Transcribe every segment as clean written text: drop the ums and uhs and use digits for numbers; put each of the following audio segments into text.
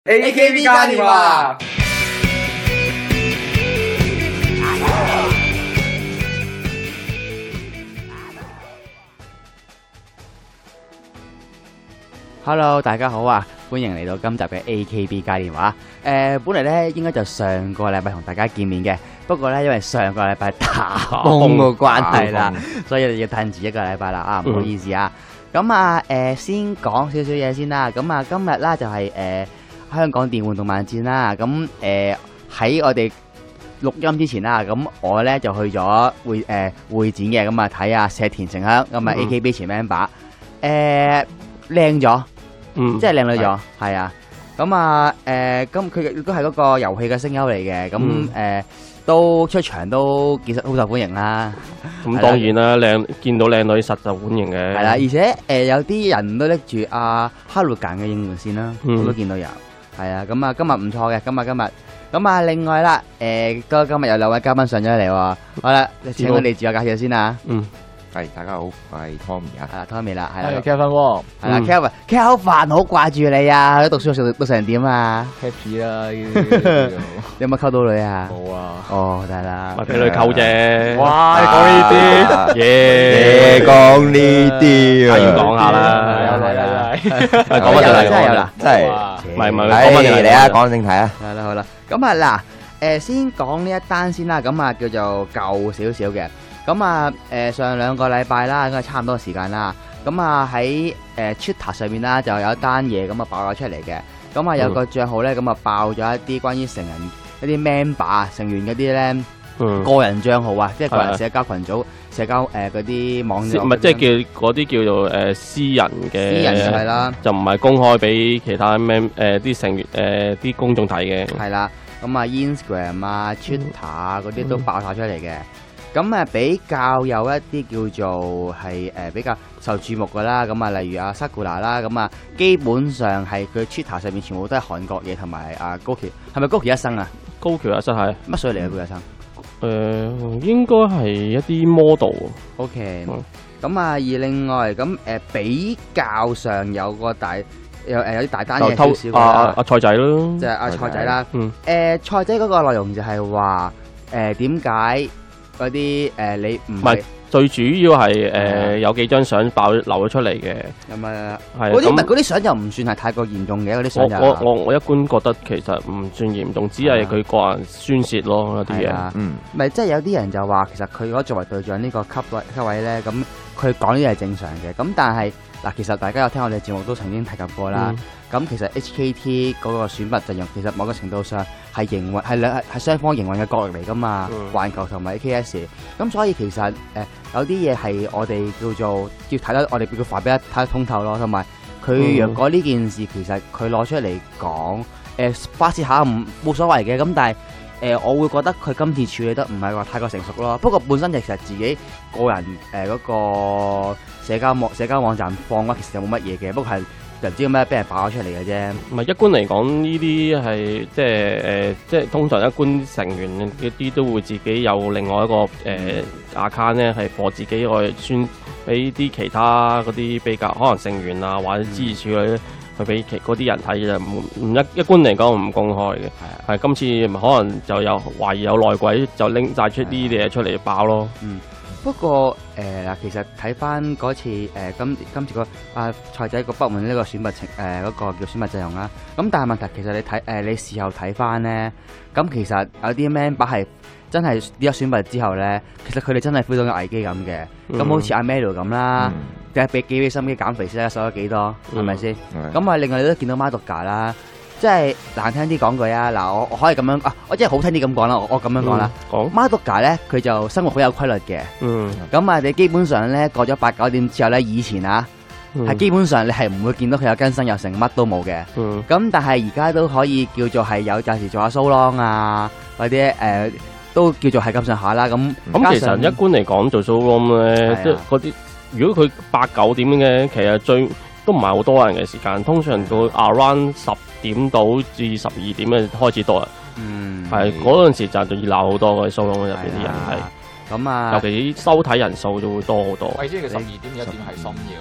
AKB 嘉年華。Hello， 大家好啊！歡迎嚟到今集嘅 AKB 嘉年華。本嚟咧應該就上個禮拜同大家見面嘅，不過咧因為上個禮拜打風嘅關係啦，所以要褪遲一個禮拜啦。唔好意思啊。咁啊，先講少少嘢先啦。咁啊，今日啦就係香港電玩動漫展啦。咁喺我哋錄音之前啦，咁我咧就去咗會展嘅，咁啊睇下石田晴香，咁啊 AKB 前 member，靚咗。即係靚女咗，係啊，咁啊，咁佢亦都係嗰個遊戲嘅聲優嚟嘅，咁都出場都其實好受歡迎啦。 咁當然啦，見到靚女實受歡迎嘅。 係啦，而且有啲人都拎住阿哈魯簡嘅應援線啦，我都見到有。係啊，咁啊，今日唔錯嘅，今日。咁啊，另外啦，今日有兩位嘉賓上咗嚟喎。好啦，請佢哋自我介紹先啊。 係，大家好，我係 Tommy 啊。 係啦 ，Tommy 啦，係啦。 係 Kevin 喎。 係啦 ，Kevin 好煩，好掛住你啊！讀書讀成點啊 ？Happy 啦， 有冇溝到女啊？ 冇啊。 哦，得啦。 咪俾女溝啫。 哇！你講呢啲， 嘢講呢啲啊， 要講下啦。 講乜嘢？真係有啦， 真係。 唔係，講乜嘢嚟啊？講正題啊。 好啦。咁啊嗱，先講呢一單先啦。咁啊叫做舊少少嘅。咁啊，上兩個禮拜啦，應該差唔多時間啦。咁啊喺Twitter 上面啦，就有一單嘢咁啊爆咗出嚟嘅。咁啊有個帳號咧，咁啊爆咗一啲關於成人一啲 member 成員嗰啲咧個人帳號啊，即係個人社交群組、社交嗰啲網絡， 唔係即係叫嗰啲叫做私人嘅， 係啦， 就唔係公開俾其他啲成員啲公眾睇嘅。 係啦，咁啊 Instagram 啊、Twitter 啊嗰啲都爆晒出嚟嘅。咁啊，比較有一啲叫做係比較受注目噶啦，咁啊，例如阿 Sakura 啦，咁啊，基本上係佢 Twitter 上面全部都係韓國嘢，同埋阿高橋，係咪高橋一生啊？ 高橋一生係乜水嚟嘅高橋一生？ 應該係一啲 model。 OK，咁啊，而另外咁比較上有個有啲大單嘢少少嘅阿菜仔咯， 就係阿菜仔啦。菜仔嗰個內容就係話點解？嗰啲你唔係最主要係有幾張相流咗出嚟嘅， 咁啊係嗰啲相又唔算係太過嚴重嘅，嗰啲相我一般覺得其實唔算嚴重，只係佢個人宣泄咯有啲嘢， 咪即係有啲人就話其實佢如果作為隊長呢個級位咧，咁佢講呢啲係正常嘅，咁但係嗱，其實大家有聽我哋節目都曾經提及過啦。咁其實 HKT 嗰個選拔陣容，其實某個程度上係營運係雙方營運嘅角力嚟噶嘛，環球同埋 AKS。咁所以其實有啲嘢係我哋叫做要睇得，我哋叫佢話俾睇得通透咯。同埋佢若果呢件事其實佢攞出嚟講，發泄下冇所謂嘅。咁但係我會覺得佢今次處理得唔係話太過成熟咯。不過本身其實自己個人嗰個社交網站放嘅其實就冇乜嘢嘅，不過係唔知咩俾人爆咗出嚟嘅啫。 唔係一般嚟講，呢啲係即係通常一般成員嗰啲都會自己有另外一個account 咧，係幫自己去宣俾啲其他嗰啲比較可能成員啊或者支持佢去俾嗰啲人睇嘅，唔一般嚟講唔公開嘅。係今次可能就有懷疑有內鬼，就拎晒出啲嘢出嚟爆咯。 不過嗱，其實睇翻嗰次今次個菜仔個不滿呢個選拔嗰個叫選拔陣容啦，咁但係問題其實你睇你事後睇翻咧，咁其實有啲 member 係真係呢個選拔之後咧，其實佢哋真係 feel 到有危機感嘅。咁好似阿 Melo 咁啦，就係俾幾俾心機減肥先啦，瘦咗幾多，係咪先？咁啊，另外你都見到 Madoka 啦。即係難聽啲講句啊，嗱我可以咁樣我即係好聽啲咁講啦，我咁樣講啦。Madoka 咧佢就生活好有規律嘅，咁啊你基本上咧過咗8、9點之後咧，以前啊係基本上你係唔會見到佢有更新又成乜都冇嘅。咁但係而家都可以叫做係有陣時做下 so long 啊，或者都叫做係咁上下啦。咁其實一般嚟講做 so long 咧，即係嗰啲如果佢8、9點嘅，其實都唔係好多人嘅時間，通常到 around 10點到至12點嘅開始多啦。係嗰陣時就熱鬧好多嘅 show 入邊啲人係。咁啊，尤其收睇人數就會多好多。 喂，即係12點1點係深夜嗰陣時。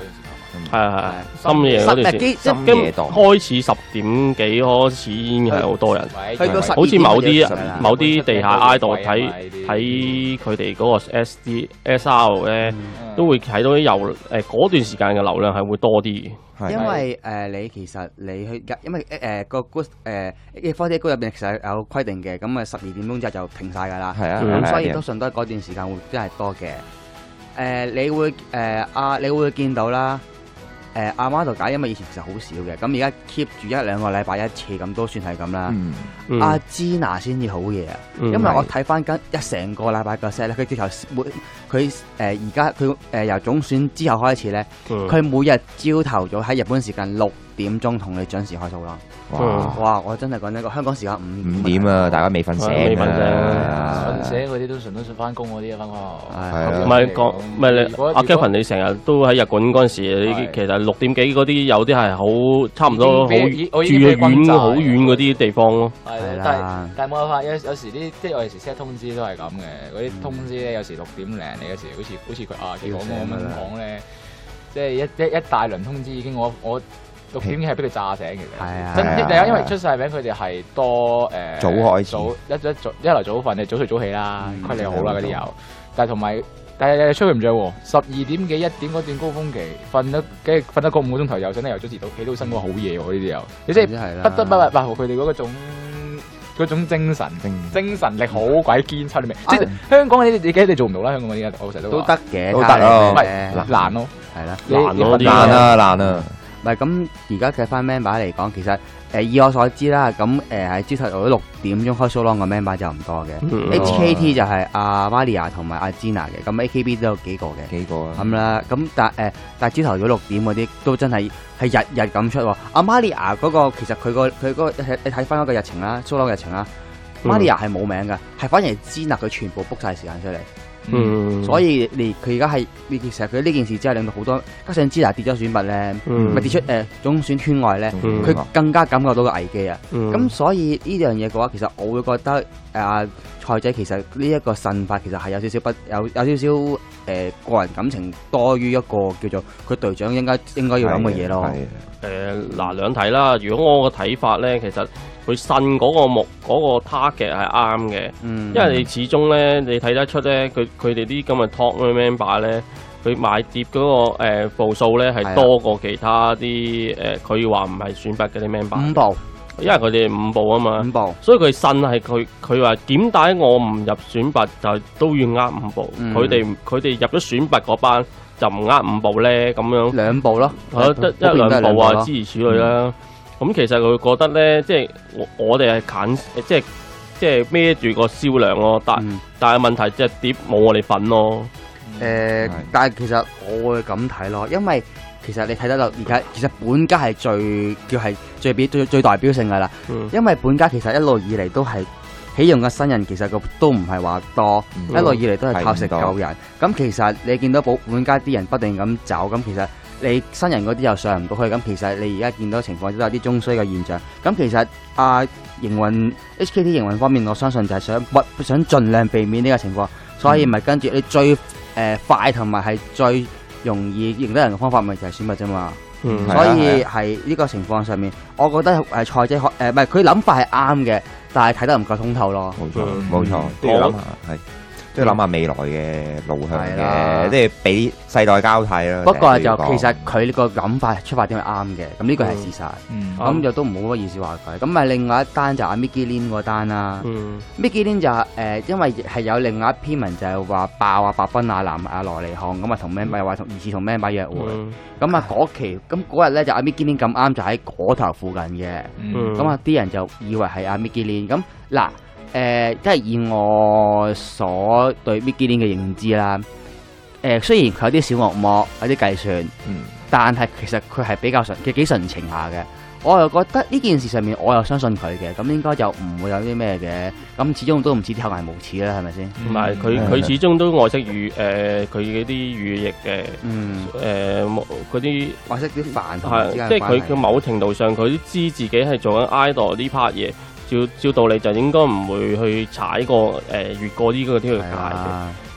係深夜嗰段時， 深夜檔開始10點幾開始已經係好多人， 去到12 好似某點就某啲地下 idol 睇佢哋嗰個 SR 咧，都會睇到啲嗰段時間嘅流量係會多啲。 因為你其實你去因為個 good A40 入邊其實有規定嘅，咁啊12點鐘之後就停晒㗎啦。 係啊， 咁所以都順多嗰段時間會真係多嘅。你會你會見到啦。阿媽度解，因為以前其實好少嘅，咁而家 keep 住1-2個禮拜一次，咁都算係咁啦。阿 Gina 先至好嘢啊，因為我睇翻一成個禮拜個 set 咧，佢直頭佢而家佢由總選之後開始咧，佢每日朝頭早喺日本時間6點鐘同你準時開 show 啦。哇！我真係講呢個香港時間5點啊，大家未瞓醒啊， 瞓醒嗰啲都順都順翻工嗰啲啊，翻學。 唔係講唔係你阿 Kevin，你成日都喺日本嗰陣時，你其實6點幾嗰啲有啲係好差唔多好住遠好遠嗰啲地方咯。 係但係冇辦法，有時啲即係我有時 set 通知都係咁嘅，嗰啲通知咧有時6點零，你有時好似佢佢講咁樣講咧，即係一大輪通知已經我6點已經係俾佢炸醒其實。係啊，因為出晒名，佢哋係多早開始， 一來早瞓，你早睡早起啦，規律好啦嗰啲有，但係同埋。但係吹佢唔着喎，12點幾1點嗰段高峰期，瞓得個5個鐘頭又醒得又早遲到，起到身嗰個好夜喎，呢啲又，你即係不得不佢哋嗰種精神力好鬼堅差，你明？即係香港你你做唔到啦，香港嗰啲我成日都得嘅， 都得咯， 難咯， 係啦， 難啊！ 唔係咁，而家計翻 member 嚟講，其實以我所知啦，咁喺朝頭早6點鐘開 show 嘅 member 就唔多嘅。HKT 就係阿 Maria 同埋阿 Gina 嘅，咁 AKB 都有幾個嘅，咁啦。咁但係朝頭早6點嗰啲都真係日日咁出喎。阿 Maria 嗰個其實佢嗰個你睇翻嗰個日程啦 ，show 嘅日程啦，Maria 係冇名㗎，係反而 Gina 佢全部 book 晒時間出嚟。所以佢而家係其實佢呢件事之後令到好多，加上 Gina 跌咗選拔咧，咪跌出總選圈外咧，佢更加感覺到個危機啊！咁所以呢樣嘢嘅話，其實我會覺得賽仔其實呢一個腎法其實係有少少個人感情多於一個叫做佢隊長應該要諗嘅嘢咯。 嗱兩睇啦，如果我個睇法咧，其實佢腎嗰個 target 係啱嘅，因為你始終咧，你睇得出咧，佢哋啲咁嘅 top member 咧，佢買碟嗰個步數咧係多過其他啲佢話唔係選拔嗰啲 member 5步， 因為佢哋5步啊嘛 ，5步， 所以佢腎係佢話點解我唔入選拔就都要5步，佢哋入咗選拔嗰班就唔5步咧咁樣 2步咯， 得1-2步啊，諸如此類啦。咁其實佢覺得咧，即係我哋係近，即係孭住個銷量咯。但係問題即係碟冇我哋份咯。 但係其實我會咁睇咯，因為其實你睇得到而家其實本家係最代表性噶啦。因為本家其實一路以嚟都係起用嘅新人，其實都唔係話多，一路以嚟都係靠食舊人。咁其實你見到本家啲人不斷咁走，咁其實你新人嗰啲又上唔到去，咁其實你而家見到情況都有啲中衰嘅現象。咁其實營運 HKT 營運方面，我相信就係想盡量避免呢個情況，所以咪跟住你最快同埋係最容易認得人嘅方法，咪就係選拔啫嘛。所以係呢個情況上面，我覺得賽姐唔係佢諗法係啱嘅，但係睇得唔夠通透咯。 冇錯，都要諗下係。都要諗下未來嘅路向嘅，即係俾世代交替啦。 不過就其實佢呢個諗法出發點係啱嘅，咁呢個係事實。咁就都唔好乜意思話佢。咁咪另外一單就阿 Mickey Lin 嗰單啦。Mickey Lin 就因為係有另外一篇文就係話爆阿白濱亞男阿羅尼漢咁啊同 member 話疑似同 member 約會。咁啊嗰期咁嗰日咧就阿 Mickey Lin 咁啱就喺嗰頭附近嘅。咁啊啲人就以為係阿 Mickey Lin。咁嗱。即係以我所對 Mickey Lin 嘅認知啦，雖然佢有啲小惡魔，有啲計算，但係其實佢係比較幾純情下嘅。我又覺得呢件事上面，我又相信佢嘅，咁應該就唔會有啲咩嘅。咁始終都唔似啲厚顏無恥啦，係咪先？ 唔係佢始終都愛惜佢嗰啲語譯嘅，嗰啲愛惜啲飯同係，即係佢某程度上佢都知自己係做緊 idol 呢 part 嘢。照道理就應該唔會去踩過越過呢個條界嘅。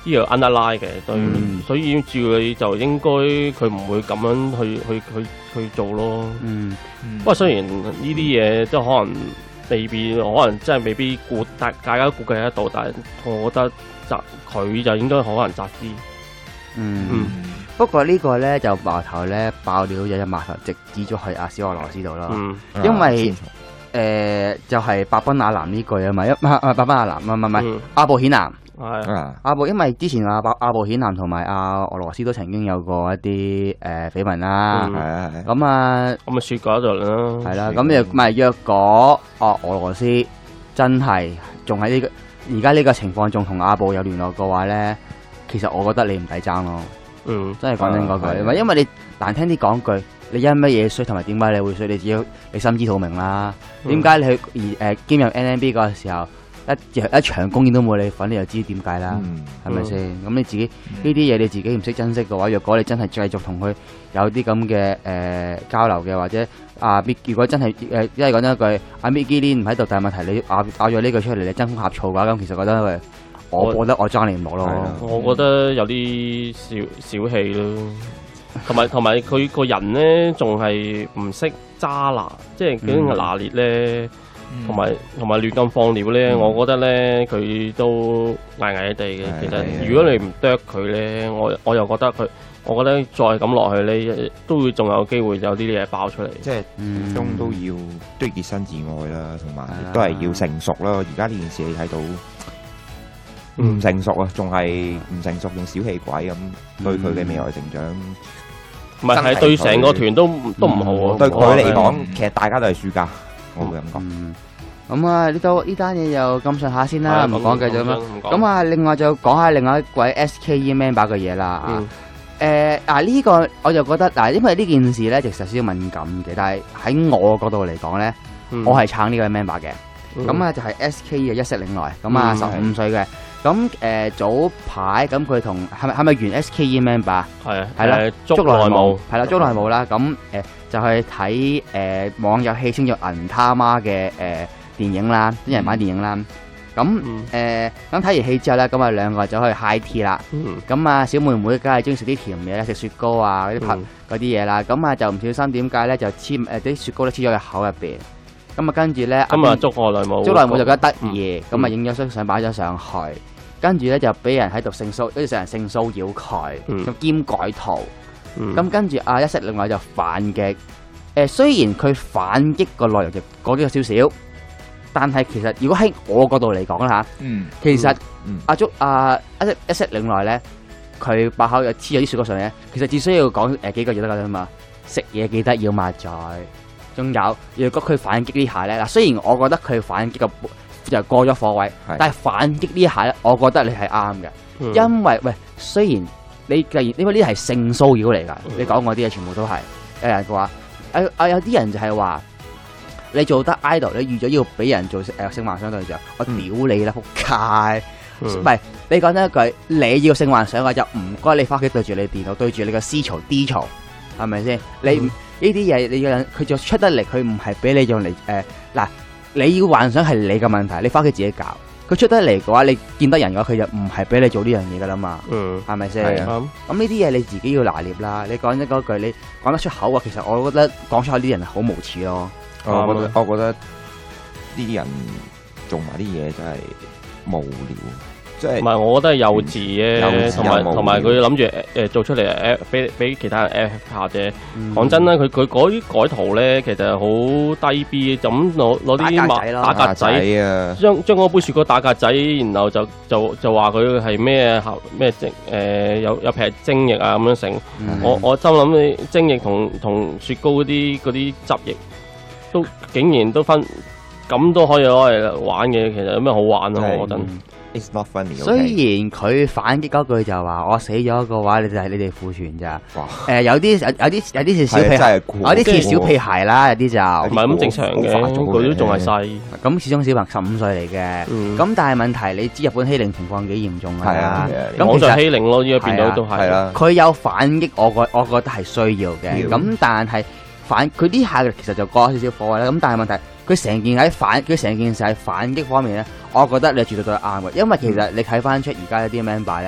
呢個 underline 嘅，所以照理就應該佢唔會咁樣去做咯。不過雖然呢啲嘢即係可能未必，可能真係未必大家都估計得到，但係我覺得佢就應該可能窄啲。 不過呢個咧就矛頭咧爆料咗，矛頭直指咗去阿小俄羅斯度啦。因為就係伯賓亞南呢句啊嘛，伯賓亞南唔係阿布顯南。阿布，因為之前阿布顯南同埋阿俄羅斯都曾經有過一啲緋聞啦。咁啊説過一陣啦。 係啦，咁亦咪若果俄羅斯真係仲喺呢個而家呢個情況仲同阿布有聯絡嘅話咧，其實我覺得你唔抵爭咯。真係講真嗰句，因為你難聽啲講句，你因乜嘢衰同埋點解你會衰，你心知肚明啦。點解你去兼任 NMB 嗰個時候一場公演都冇你份，你就知點解啦，係咪先？咁你自己呢啲嘢你自己唔識珍惜嘅話，若果你真係繼續同佢有啲咁嘅交流嘅，或者如果真係因為講真一句，阿 Micky 唔喺度，但係問題你咬咗呢句出嚟，你爭風呷醋嘅話，咁其實覺得我覺得我爭你唔落咯。 我覺得有啲小氣咯，同埋佢個人咧仲係唔識揸拿，即係嗰啲拿捏咧。同埋亂咁放料咧，我覺得咧佢都矮矮地嘅。其實如果你唔啄佢咧，我又覺得我覺得再咁落去咧，都會仲有機會有啲嘢爆出嚟。 即係始終都要潔身自愛啦，同埋都係要成熟啦。而家呢件事你睇到唔成熟啊，仲係唔成熟，用小氣鬼咁對佢嘅未來成長， 唔係對成個團都唔好啊。 對佢嚟講，其實大家都係輸家。我會咁講。 咁啊，呢單嘢就咁上下先啦，唔講繼續啦。咁啊，另外就講下另外一位 SKE member 嘅嘢啦。呢個我就覺得因為呢件事咧，其實少少敏感嘅，但係喺我角度嚟講咧，我係撐呢個 member 嘅。咁啊，就係 SKE 嘅一色領來，咁啊15歲嘅。咁早排咁佢同係咪原 SKE member？係啦，竹內舞係啦，竹內舞啦。咁就去睇網友戲稱做銀他媽嘅電影啦，真人版電影啦。咁睇完戲之後咧，咁啊兩個就去 high tea 啦。咁啊小妹妹梗係中意食啲甜嘢啦，食雪糕啊嗰啲嘢啦。咁啊就唔小心點解咧就黐啲雪糕咧黐咗喺口入邊。咁啊跟住咧， 咁啊竹內舞就覺得得意，咁啊影咗張相擺咗上去。跟住咧就俾人喺度性騷擾佢，咁兼改圖。咁跟住一色另外就反擊。雖然佢反擊個內容就講咗少少，但係其實如果喺我角度嚟講啦嚇，其實一色另外咧，佢把口又黐咗啲雪糕上咧，其實只需要講幾個字得㗎啫嘛。食嘢記得要抹嘴。仲有，如果佢反擊呢下咧，嗱雖然我覺得佢反擊個就過咗火位，但係反擊呢下咧，我覺得你係啱嘅，因為雖然因為呢啲係性騷擾嚟㗎，你講嗰啲嘢全部都係有人話，有啲人就係話你做得 idol，你預咗要俾人做性幻想對象，我屌你啦，仆街！唔係你講真一句，你要性幻想嘅就唔該你翻屋企對住你電腦，對住你個 C 槽 D 槽，係咪先？你呢啲嘢你佢就出得嚟，佢唔係俾你用嚟嗱。你要幻想係你嘅問題，你翻屋企自己搞。佢出得嚟嘅話，你見得人嘅話，佢就唔係俾你做呢樣嘢噶啦嘛。係咪先？咁呢啲嘢你自己要拿捏啦。你講咗嗰句，你講得出口啊，其實我覺得講出口啲人係好無恥咯。 我覺得呢啲人做埋啲嘢真係無聊。 唔係，我覺得係幼稚嘅，同埋佢諗住做出嚟俾其他人 下啫。講真啦，佢嗰啲改圖咧，其實好低 B，就咁攞啲打格仔啊，將嗰杯雪糕打格仔，然後就話佢係咩有劈精液啊咁樣成。我心諗你精液同雪糕嗰啲汁液都竟然都分咁都可以攞嚟玩嘅，其實有咩好玩啊？我覺得。 It's not funny. 雖然佢反擊嗰句就話我死咗嘅話，你哋係你哋負全咋？有啲似小屁孩，有啲似小屁孩啦，有啲就唔係咁正常嘅，佢都仲係細。 咁始終小朋15歲嚟嘅，咁但係問題你知日本欺凌情況幾嚴重啊？ 咁其實欺凌咯，依家變到都係。 佢有反擊，我覺得係需要嘅。咁但係佢呢下其實就過少少火位啦。咁但係問題。佢成件事喺反擊方面咧，我覺得你絕對都係啱嘅，因為其實你睇翻出而家一啲 member 咧，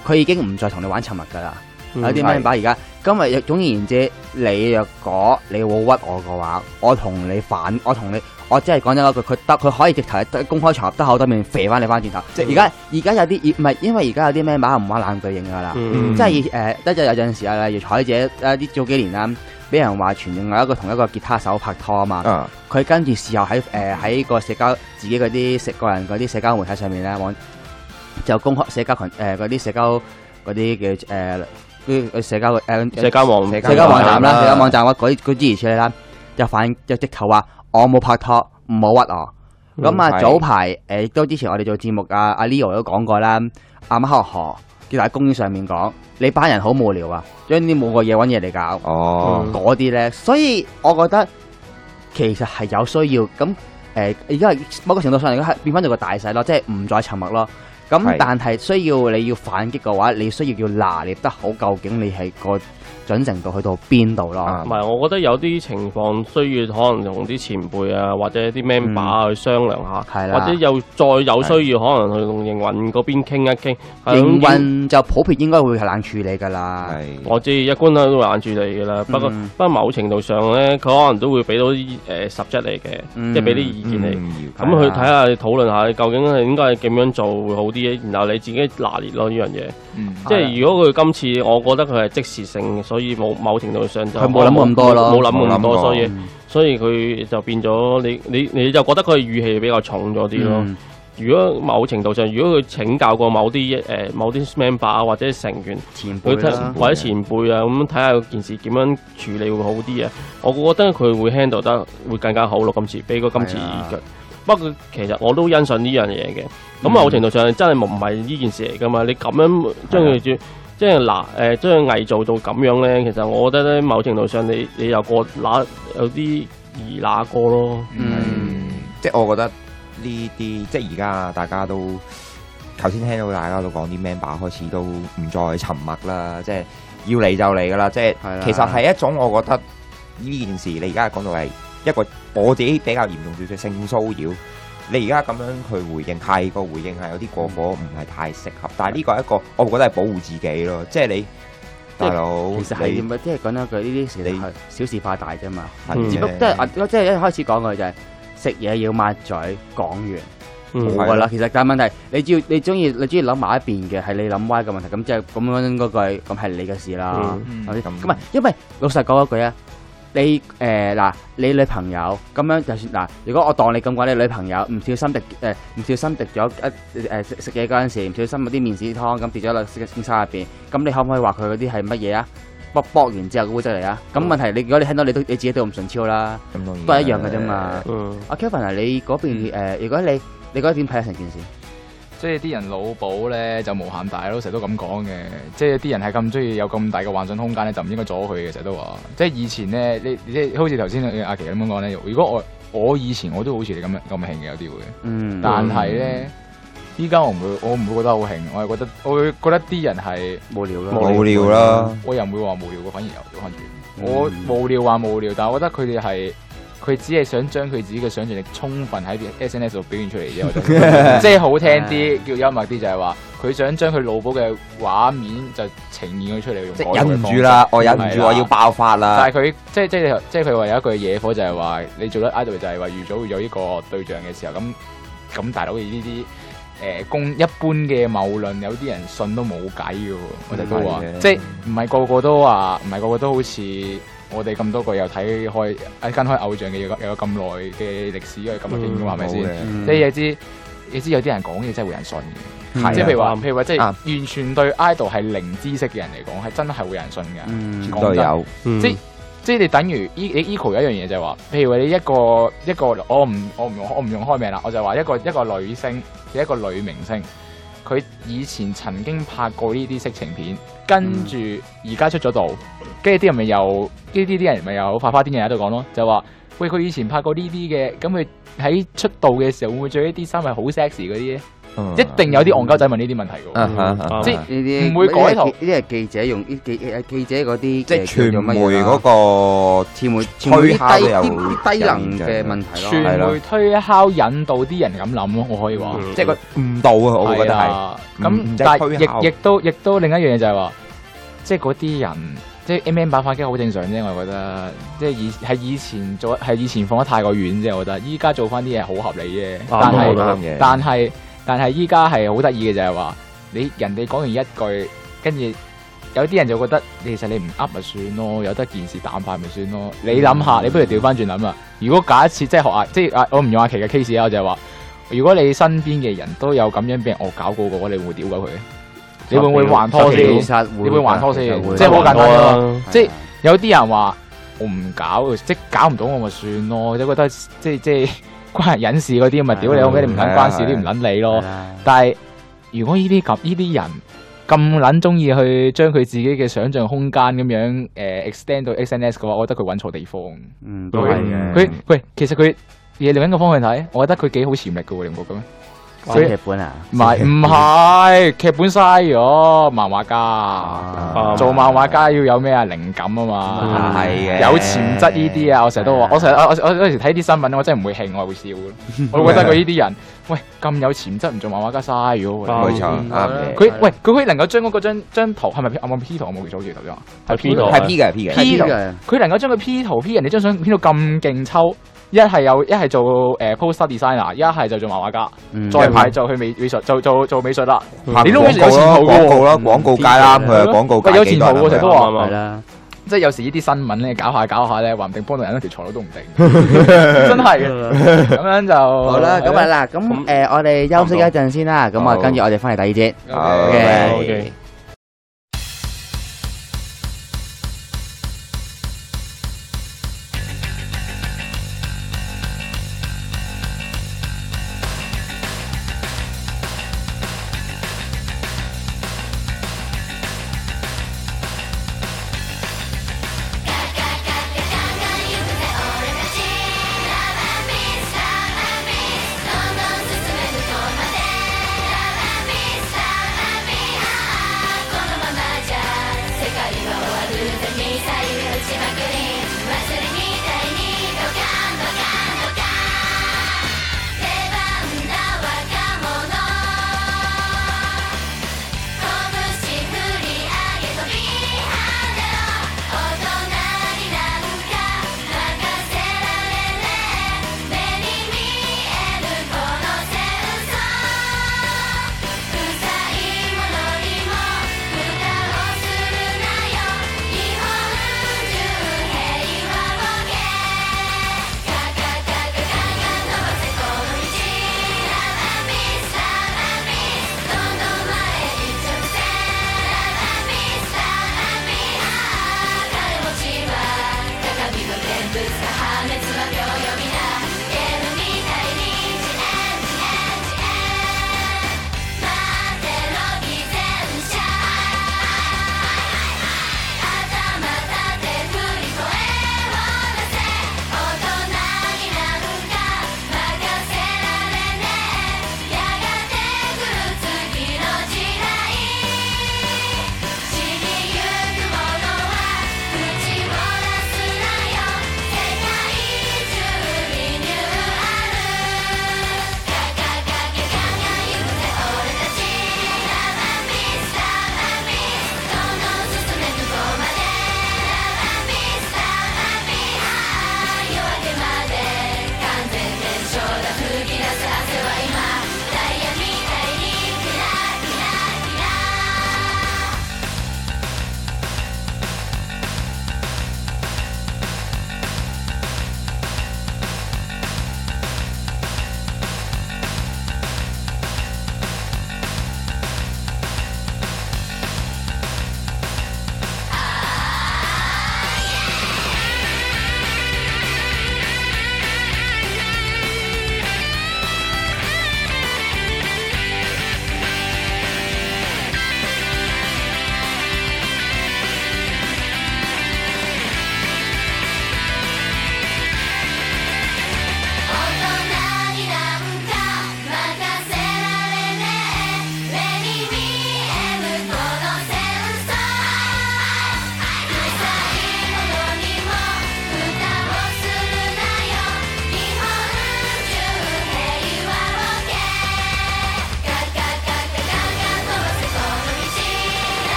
佢已經唔再同你玩沉默㗎啦。 嗯有啲 member 而家，今日總而言之，你若果你會屈我嘅話，我同你，我即係講真嗰句，佢可以直頭喺公開場合得口對面肥翻你翻轉頭。即係而家有啲唔係，因為而家有啲 member 唔玩冷對應㗎啦，即係有陣時啊，例如彩姐啲早幾年啦，俾人話傳另外一個同一個吉他手拍拖啊嘛，佢跟住事後喺個社交自己嗰啲個人嗰啲社交媒體上面咧，就公開社交群嗰啲社交嗰啲叫社交網站啦，社交網站嗰啲諸如此類啦，就直頭話我冇拍拖，唔好屈我。咁啊早排都之前我哋做節目阿 Leo 都講過啦，阿馬克河叫喺公園上面講，你班人好無聊啊，將啲冇個嘢揾嘢嚟搞，嗰啲咧，所以我覺得其實係有需要咁而家某個程度上嚟講係變翻做個大細咯，即係唔再沉默咯。咁但係需要你要反擊嘅話，你需要拿捏得好，究竟你係個準程度去到邊度咯？ 唔係，我覺得有啲情況需要可能同啲前輩啊，或者啲 member 去商量下，或者再有需要可能去同營運嗰邊傾一傾。 營運就普遍應該會係冷處理㗎啦。 我知一般都會冷處理㗎啦。不過某程度上咧，佢可能都會俾到啲實質嚟嘅，即係俾啲意見你。咁去睇下討論下，究竟係應該係點樣做會好啲，然後你自己拿捏咯呢樣嘢。即係如果佢今次，我覺得佢係即時性，所以某程度上就佢冇諗咁多咯， 冇諗咁多，所以佢就變咗你就覺得佢語氣比較重咗啲咯。如果某程度上，如果佢請教過某啲 member 或者成員前輩或者前輩啊，咁睇下件事點樣處理會好啲啊，我覺得佢會 handle 得會更加好咯。今次俾個今次意見。不過其實我都欣賞呢樣嘢嘅。咁某程度上真係唔係呢件事嚟噶嘛？你咁樣將佢即係將佢偽造到咁樣咧，其實我覺得咧，某程度上你有有啲疑那過咯。 即係我覺得呢啲即係而家大家都頭先聽到大家都講啲 member 開始都唔再沉默啦，即係要嚟就嚟噶啦。即係其實係一種我覺得呢件事你而家講到係一個我自己比較嚴重少少性騷擾。你而家咁樣去回應，太過回應係有啲過火，唔係太適合。但係呢個係一個，我覺得係保護自己咯。即係你大佬， 其實係點啊？即係講一句，呢啲事你小事化大啫嘛。只不過即係一開始講嘅就係食嘢要抹嘴，講完冇噶啦。其實但係問題，你中意諗埋一邊嘅係你諗歪嘅問題，咁即係咁樣嗰句，咁係你嘅事啦。咁唔係，因為老實講一句啊。你你女朋友咁樣就算如果我當你咁講，你女朋友唔小心滴咗食嘢嗰陣時，唔小心嗰啲麵豉湯咁跌咗落件衫入邊，咁你可唔可以話佢嗰啲係乜嘢啊？剝完之後嘅污質嚟啊？咁問題如果你聽到你自己都唔順超啦，都係一樣嘅啫嘛。阿 Kevin 啊，你嗰邊如果你覺得點睇成件事？ 即係啲人腦補咧就無限大咯，成日都咁講嘅。即係啲人係咁中意有咁大嘅幻想空間咧，就唔應該阻佢嘅。成日都話，即係以前咧，你好似頭先阿琪咁樣講咧。如果我以前我都好似你咁興嘅有啲會，但係咧依家我唔會覺得好興，我會覺得啲人係無聊咯， 無聊啦。 我又唔會話無聊嘅，反而有調翻轉。我無聊話無聊，但係我覺得佢哋係。佢只係想將佢自己嘅想像力充分喺 SNS 度表現出嚟啫，我覺得即係好聽啲，叫幽默啲就係話，佢想將佢腦補嘅畫面就呈現咗出嚟，用即係忍唔住啦，我忍唔住我要爆發啦。 但係佢即係佢話有一句野火就係話，你做得 idol 就係話預早會有呢個對象嘅時候，咁大佬呢啲一般嘅謬論，有啲人信都冇計嘅喎，我哋都話，即係唔係個個都話，唔係個個都好似。我哋咁多個又睇開跟開偶像嘅有咁耐嘅歷史，因為咁嘅經驗，係咪先？即係你知有啲人講嘢真係會有人信嘅，即係譬如話，即係完全對 idol 係零知識嘅人嚟講，係真係會有人信嘅。 絕對有， 即係你等於你 equal 有一樣嘢就係話，譬如話你一個我唔用開名啦，我就話一個女星，一個女明星。佢以前曾經拍過呢啲色情片，跟住而家出咗道，跟住啲人咪又啲人咪又發花癲嘅喺度講咯，就話喂佢以前拍過呢啲嘅，咁佢喺出道嘅時候會唔會着一啲衫係好 sexy 嗰啲咧？ 一定有啲戇鳩仔問呢啲問題嘅喎，即係呢啲唔會改圖呢啲係記者用記者嗰啲即係傳叫做乜媒嘢啊嗰個傳媒推敲有啲低能嘅問題咯。 傳媒推敲引導啲人咁諗咯，我可以話，即係個誤導啊，我覺得係。 咁，但係亦都另一樣嘢就係話，即係嗰啲人，即係 MM 版反擊好正常啫，我覺得，即係以前放得太過遠啫，我覺得，依家做翻啲嘢好合理啫。但係依家係好得意嘅就係話，人哋講完一句，跟住有啲人就覺得其實你唔噏咪算咯，有得件事淡化咪算咯。你諗下，你不如調翻轉諗啊！如果假設即係我唔用阿琪嘅 case 啊，我就係話，如果你身邊嘅人都有咁樣俾人惡搞過嘅話，你會唔會屌鳩佢？你會唔會還拖先？你會還拖先？即係好簡單咯。即係有啲人話我唔搞，即係搞唔到我咪算咯。即係覺得即係關人隱事嗰啲咪屌你，我俾你唔撚關事啲唔撚理咯。但係如果呢啲人咁撚中意去將佢自己嘅想像空間咁樣extend 到 SNS 嘅話，我覺得佢揾錯地方。 都係嘅。 佢其實佢嘢另一個方向睇，我覺得佢幾好潛力嘅喎，你唔覺嘅咩？ 寫劇本啊？ 唔係劇本嘥咗，漫畫家做漫畫家要有咩啊靈感啊嘛， 係嘅， 有潛質呢啲啊！我成日都話，我有時睇啲新聞，我真係唔會興，我係會笑嘅。我會覺得佢呢啲人，喂咁有潛質唔做漫畫家嘥咗喎。 冇錯，啱嘅。 佢可以能夠將嗰個張圖係咪我 P 圖我冇記錯住頭先話係 P 圖係 P 嘅 P 圖，佢能夠將佢 P 圖 P 人哋張相 P 到咁勁抽。一係做poster designer，一係就做漫畫家，再排就去美術做美術啦。你都有前途嘅喎， 廣告界啦，佢係廣告界有前途喎，成日都話係啦。 即係有時呢啲新聞咧搞下咧，話唔定幫到人一條財路都唔定，真係嘅。咁樣就好啦，咁啊嗱，咁我哋休息一陣先啦，咁啊跟住我哋翻嚟第二節。 OK。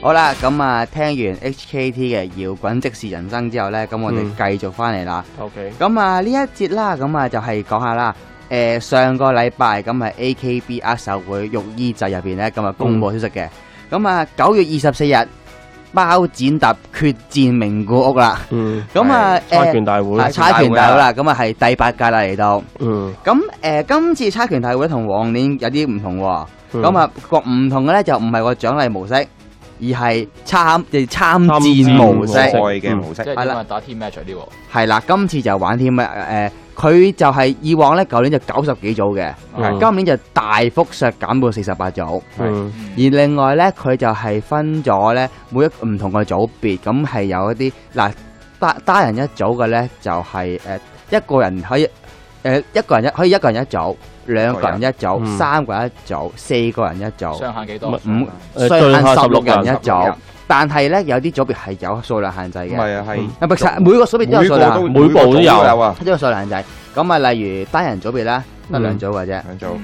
好啦，咁啊，聽完 HKT 嘅搖滾即是人生之後呢，咁我哋繼續翻嚟啦。 OK。 咁啊呢一節啦，咁啊就係講下啦。上個禮拜咁係 AKB 握手會浴衣祭入邊呢，咁啊公佈消息嘅。咁啊9月24日，包剪揼決戰名古屋啦。咁啊猜拳大會。 猜拳大會啦，咁啊係第8屆啦嚟到。咁今次猜拳大會同往年有啲唔同喎。咁啊個唔同嘅呢，就唔係個獎勵模式。而係參戰模式嘅模式， 係啦，打 team match 啲喎。 係啦，今次就玩 team match，佢就係以往咧，舊年就90幾組嘅，今年就大幅削減到48組。而另外咧，佢就係分咗咧每一唔同嘅組別，咁係有一啲單人一組嘅咧，就係一個人可以一個人一組。2個人一組，3個人一組，4個人一組， 上限幾多？ 上限16人一組，但係咧有啲組別係有數量限制嘅。 係啊，係。 每個組別都有數量， 每部都有啊， 都有數量限制。咁啊，例如單人組別啦，得2組嘅啫。 2組。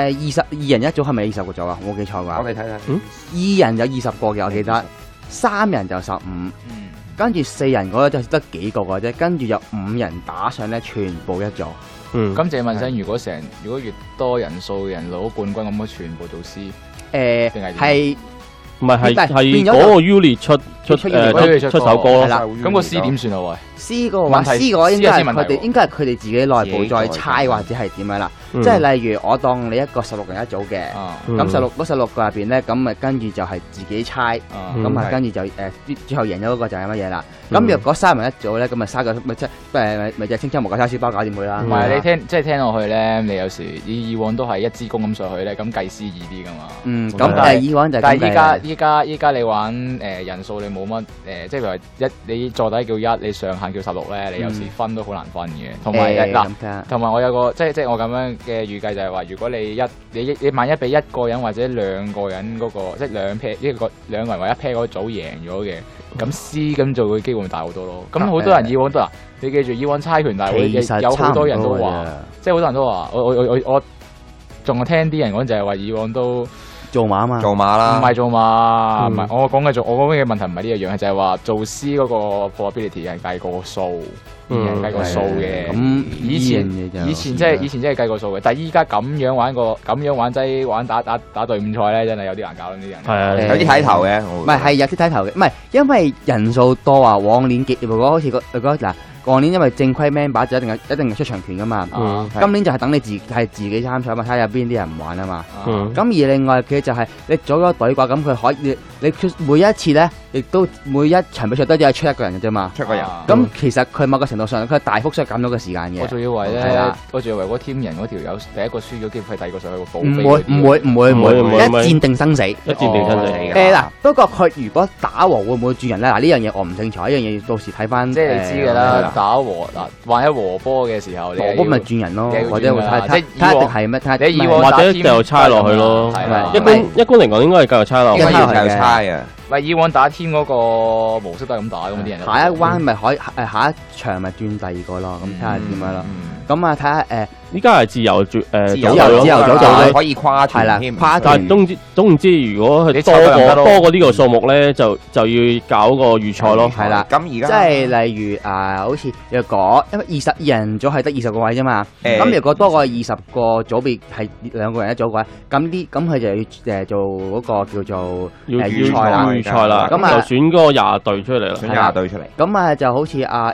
22人一組係咪20個組啊？我冇記錯嘅話。 我哋睇睇。 2人有20個嘅，我記得。3人就15。跟住4人嗰個就得幾個嘅啫，跟住有5人打上咧，全部一組。 咁謝問聲，如果越多人數嘅人攞冠軍，咁樣全部做 C，定係唔係嗰個 Uli 出首歌咯？ 咁個 C 點算啊？喂 ，C 個話 C 個應該係佢哋自己內部再猜或者係點樣啦。即係例如我當你一個16人一組嘅，咁16個入邊咧，咁咪跟住就係自己猜，咁啊跟住就最後贏咗嗰個就係乜嘢啦。咁若果3人一組咧，咁咪3個咪即係青春無價叉燒包搞掂佢啦。 唔係你聽落去咧，你有時以往都係一支公咁上去咧，咁計 C 易啲噶嘛。 咁以往就但係依家你玩人數你冇乜即係譬如你坐底叫1，你上限叫16咧，你有時分都好難分嘅。同埋同埋我有個即係我咁樣嘅預計就係話，如果你萬一俾1個人或者2個人嗰個即係2個人或一 pair 嗰組贏咗嘅，咁 C 咁做嘅機會大好多咯。咁好多人以往都你記住以往猜拳大會有好多人都話，即係好多人都話，我仲聽啲人講就係話以往都做馬嘛， 做馬啦， 唔係做馬，唔係我講嘅問題唔係呢一樣，係就係話做 C 嗰個 probability 係計個數。計個數嘅，咁以前真係計個數嘅，但係依家咁樣玩打隊伍賽咧，真係有啲難搞呢啲人。 係啊， 有啲睇頭嘅， 唔係有啲睇頭嘅，唔係因為人數多啊。往年如果好似嗱，往年因為正規 member 就一定係出場權噶嘛。今年就係等你自己參賽嘛，睇下有邊啲人唔玩啊嘛。咁而另外佢就係你組咗隊嘅話，咁佢可以你每一次咧，亦都每一場比賽都只係出一個人嘅啫嘛。 出個人。 咁其實佢某個程度上，佢大幅削減咗個時間嘅。 我仲以為咧，嗰 team 人嗰條友第一個輸咗，機會係第二個上去個保飛。 唔會，一戰定生死。 嗱， 不過佢如果打和會唔會轉人咧？嗱，呢樣嘢我唔清楚，呢樣嘢到時睇翻。 即係你知㗎啦，打和嗱，萬一和波嘅時候， 和波咪轉人咯，或者會睇一定係咩？ 你以往或者就猜落去咯。一般嚟講應該係繼續猜落去。 應該要繼續猜啊！ 喂，以往打 team 嗰個模式都係咁打㗎嘛，啲人。 下一彎咪可以下一場咪轉第二個咯，咁睇下點樣咯。咁啊睇下依家係自由組組可以跨團添， 但係總唔知如果佢多過呢個數目咧，就要搞個預賽咯。 係啦， 咁而家即係例如好似若果因為22人組係得20個位啫嘛，咁如果多過20個組別係2個人一組嘅話，咁佢就要做嗰個叫做預賽啦。 咁就選嗰個20隊出嚟啦， 選20隊出嚟。 咁啊就好似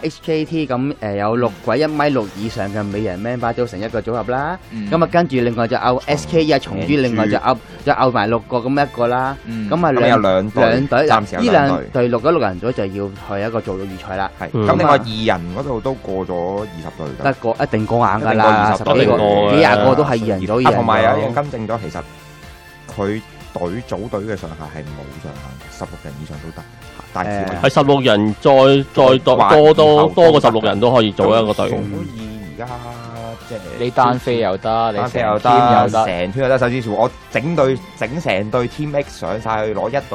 HKT 咁有6位1.6米以上嘅美人 member 組成一個組合啦。咁啊跟住另外就SK 重於另外就埋6個咁一個啦。咁啊有兩隊， 呢兩隊錄咗6人組就要去一個做到預賽啦。 係咁，另外2人嗰度都過咗20隊， 得過一定過硬㗎啦，10幾個、幾廿個都係2人組。 同埋有啲人更正咗，其實佢組隊嘅上限係冇上限，16人以上都得。 係16人再多過16人都可以做一個隊。 所以而家即係你單飛又得，你成 team 又得，成 team 又得。甚至乎我整成隊 Team X 上晒去攞1隊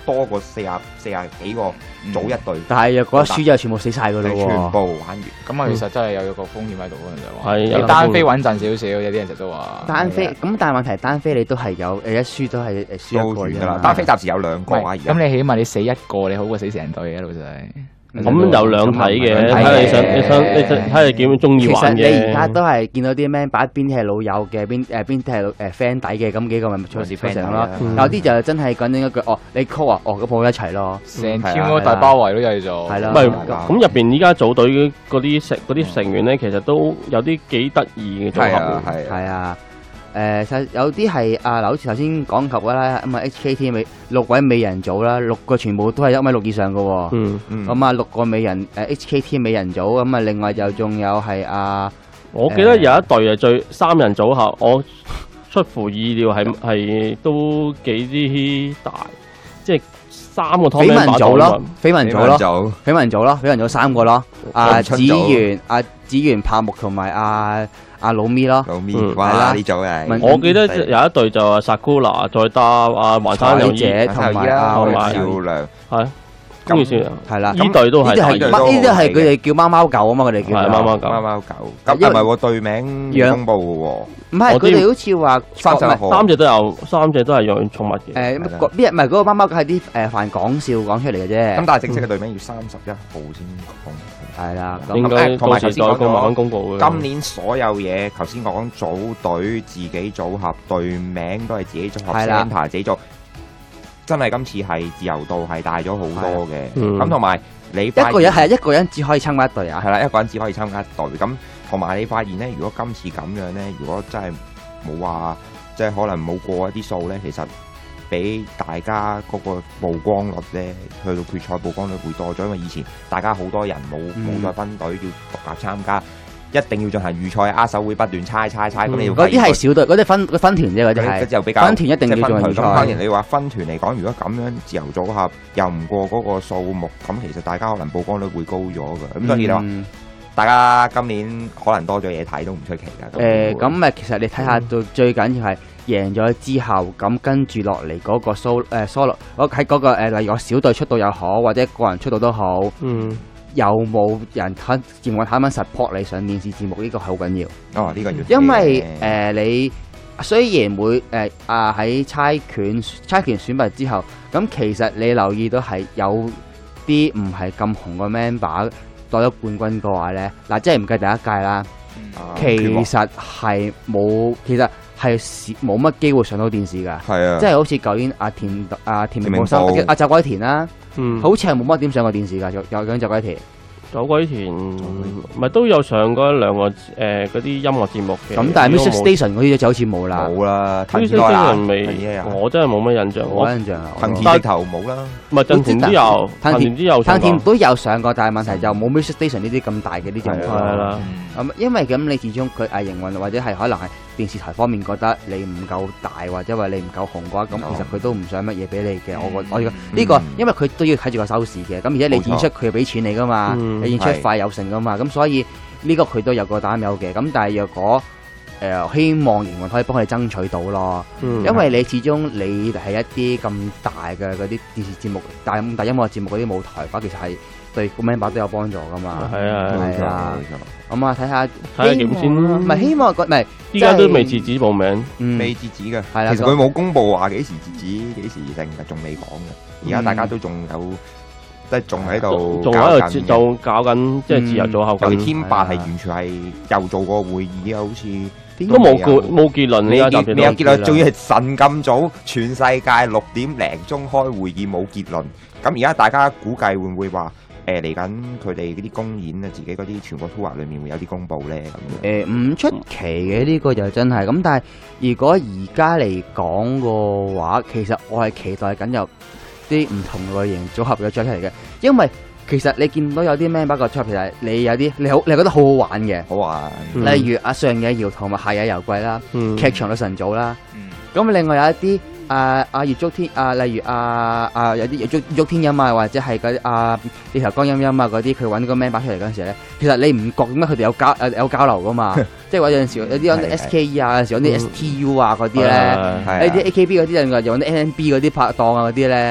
多過40幾個組一隊， 但係若果一輸就全部死晒㗎咯你全喎。 部玩完。 咁啊，其實真係有個風險喺度嗰陣就話， 係有你單飛穩陣少少，有啲人成日都話單飛咁，但係問題單飛你都係有一輸都係輸都一個啫嘛。 完㗎啦，單飛暫時有2個啊，而家咁你起碼你死一個，你好過死成隊啊，老細。 咁有兩睇嘅， 咁睇下你想睇下你點中意其實玩你而家嘅。 都係見到啲 member 邊啲係老友嘅，邊啲係friend 底嘅，咁幾個咪出時出成咯。 嗯有啲就真係講緊一句，哦，你 call 啊，哦，咁我一齊咯。 成 team 都大包圍都有做， 係啦唔係啊咁入邊依家組隊嗰啲成員咧，其實都有啲幾得意嘅組合係啊喎。 係啊， 係啊，其實有啲係嗱，好似頭先講及啦，咁啊 HKT 美6位美人組啦，6個全部都係1.6米以上嘅喎。 嗯， 嗯咁啊，6個美人HKT 美人組，咁啊，另外就仲有係我記得有一隊係3人組合，我出乎意料係都幾啲大，即係3個湯緋聞名組咯，緋聞組咯， 組緋聞組咯，緋聞組3個咯， 春子組源、子源、柏木同埋老咪咯。 老咪， 嗯哇！ 係啦呢組係問我記得有一隊就係 Sakura 再搭橫山良姐二， 同埋同埋少量， 係公寓先係啦， 呢隊都係呢啲係大隊呢啲係佢哋叫貓貓狗啊嘛，佢哋叫做係貓貓狗。 貓貓狗，咁因為係咪喎？隊名未公佈嘅唔係我知佢哋好似話喎，31號 3隻都有，3隻都係養寵物嘅。 誒係啦邊唔係嗰個貓貓狗係啲扮講笑講出嚟嘅啫。 咁但係正式嘅隊名要31號先公。 係啦， 應咁該到時再同埋頭先講咗慢慢公佈嘅。 今年所有嘢，頭先講組隊、自己組合、隊名都係自己組合係啦 ，center 自己做，真係今次係自由度係大咗好多嘅。 嗯咁同埋你一發現個人係一個人只可以參加一隊啊。 係啦，一個人只可以參加一隊。咁同埋你發現咧，如果今次咁樣咧，如果真係冇話，即係可能冇過一啲數咧，其實俾大家嗰個曝光率咧，去到決賽曝光率會多咗，因為以前大家好多人冇再分隊，要獨立參加，一定要進行預賽，握手會不斷猜，咁你要嗰啲係小隊，嗰啲分團啫，嗰啲嗰係啲就比較分團一定要即係分團。 做預賽咁當然你話分團嚟講，如果咁樣自由組合又唔過嗰個數目，咁其實大家可能曝光率會高咗嘅。咁所以你話嗯大家今年可能多咗嘢睇都唔出奇㗎。 咁咪其實你睇下到最緊要係贏咗之後，咁跟住落嚟嗰個 solo，喺嗰個例如我小隊出道又好，或者個人出道都好， 嗯， 有冇人認為肯 support 你上電視節目呢個係好緊要， 哦，呢個要因為嘅你雖然會喺猜拳選拔之後，咁其實你留意到係有啲唔係咁紅嘅 member 攞咗冠軍嘅話咧，嗱即係唔計第一屆啦。 啊其實係冇，其實係冇乜機會上到電視㗎， 係啊， 即係好似舊年田明步生田明步阿周鬼田啦， 嗯， 好似係冇乜點上過電視㗎，有講周鬼田， 走鬼田咪都有上過2個嗰啲音樂節目嘅。 咁但係 Music 如果冇 Station 嗰啲就好似冇啦， 冇啦，藤 Music 田來啦 Station 未，我真係冇乜印象。我冇印象啊。 藤田直頭冇啦， 唔係近田都有， 藤田近田都有上過藤田都有上過，但係問題就冇 Music Station 呢啲咁大嘅呢啲節目係係啦， 因為咁你始終佢營運或者係可能係電視台方面覺得你唔夠大，或者話你唔夠紅嘅話，咁其實佢都唔想乜嘢俾你嘅。我呢個因為佢都要睇住個收視嘅，咁而且你演出佢俾錢你噶嘛，你演出費有成噶嘛，咁所以呢個佢都有個擔憂嘅。咁但係若果希望營運可以幫佢哋爭取到咯，因為你始終你係一啲咁大嘅嗰啲電視節目、大音樂節目嗰啲舞台嘅話，其實係對個 member 都有幫助噶嘛。 係啊， 係啊，咁啊睇下睇下點先啦。 唔係希望個唔係， 依家都未截止報名。 未截止嘅。 係啦其實佢冇公佈話幾時截止，幾時定嘅，仲未講嘅。而家大家都仲有，即係仲喺度仲喺度就搞緊，即係自由組合尤其緊， 天霸係完全係又做過會議啊，好似都冇結論。 未有呢家暫時結論，仲要係神咁早，全世界6點零鐘開會議冇結論。咁而家大家估計會唔會話嚟緊佢哋嗰啲公演啊，自己嗰啲全國 tour 裏面會有啲公佈咧咁樣？ 唔出奇嘅呢個就真係咁，但係如果而家嚟講嘅話，其實我係期待緊有啲唔同類型組合嘅出嚟嘅，因為其實你見到有啲 member 個組合，其實你有啲你覺得好好玩嘅， 好玩， 例如阿上野遙同埋下野由貴啦，劇場女神組啦，咁另外有一啲月竹天例如有啲月竹天音啊，或者係嗰啲地球光音音啊嗰啲，佢揾個 member 出嚟嗰陣時咧，其實你唔覺點解佢哋有交流噶嘛？即係話有陣時有啲揾啲 SKE 啊，有陣時揾啲 STU 啊嗰啲咧，呢啲 AKB 嗰啲人又揾啲 NMB 嗰啲拍檔啊嗰啲咧，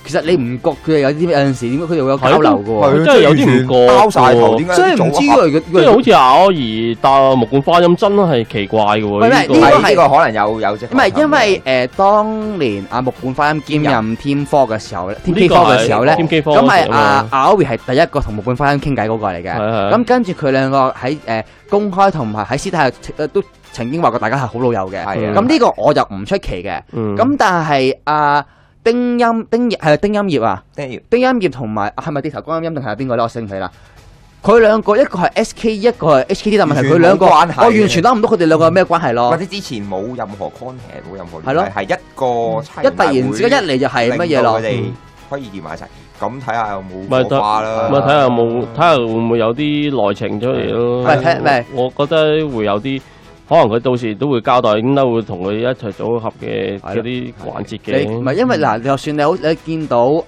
其實你唔覺佢哋有陣時點解佢哋會有交流嘅喎？ 真係有啲唔覺包晒頭，點解真係唔知喎， 即係好似阿可兒搭木管花音真係奇怪嘅喎。 唔係呢個可能有啫。 唔係因為當年阿木管花音兼任 Team 4嘅時候咧，Team K4 嘅時候咧，咁係阿可兒係第一個同木管花音傾偈嗰個嚟嘅。咁跟住佢兩個喺公開同埋喺私底下都曾經話過大家係好老友嘅。咁呢個我就唔出奇嘅。咁但係丁音業啊，丁音業同埋係咪地頭光音定係邊個咧？我醒唔起啦。佢兩個一個係 SK， 一個係 HKT， 但問題佢兩個我完全諗唔到佢哋兩個有咩關係咯。 或者之前冇任何 contact， 冇任何係咯， 係一個突然之間一嚟就係乜嘢咯？ 佢哋可以結埋一齊，咁睇下有冇火花啦。 咪睇下有冇，睇下會唔會有啲內情出嚟咯。我覺得會有啲。可能佢到時都會交代，應該會同佢一齊組合嘅嗰啲環節嘅。 唔係因為嗱，就算你見到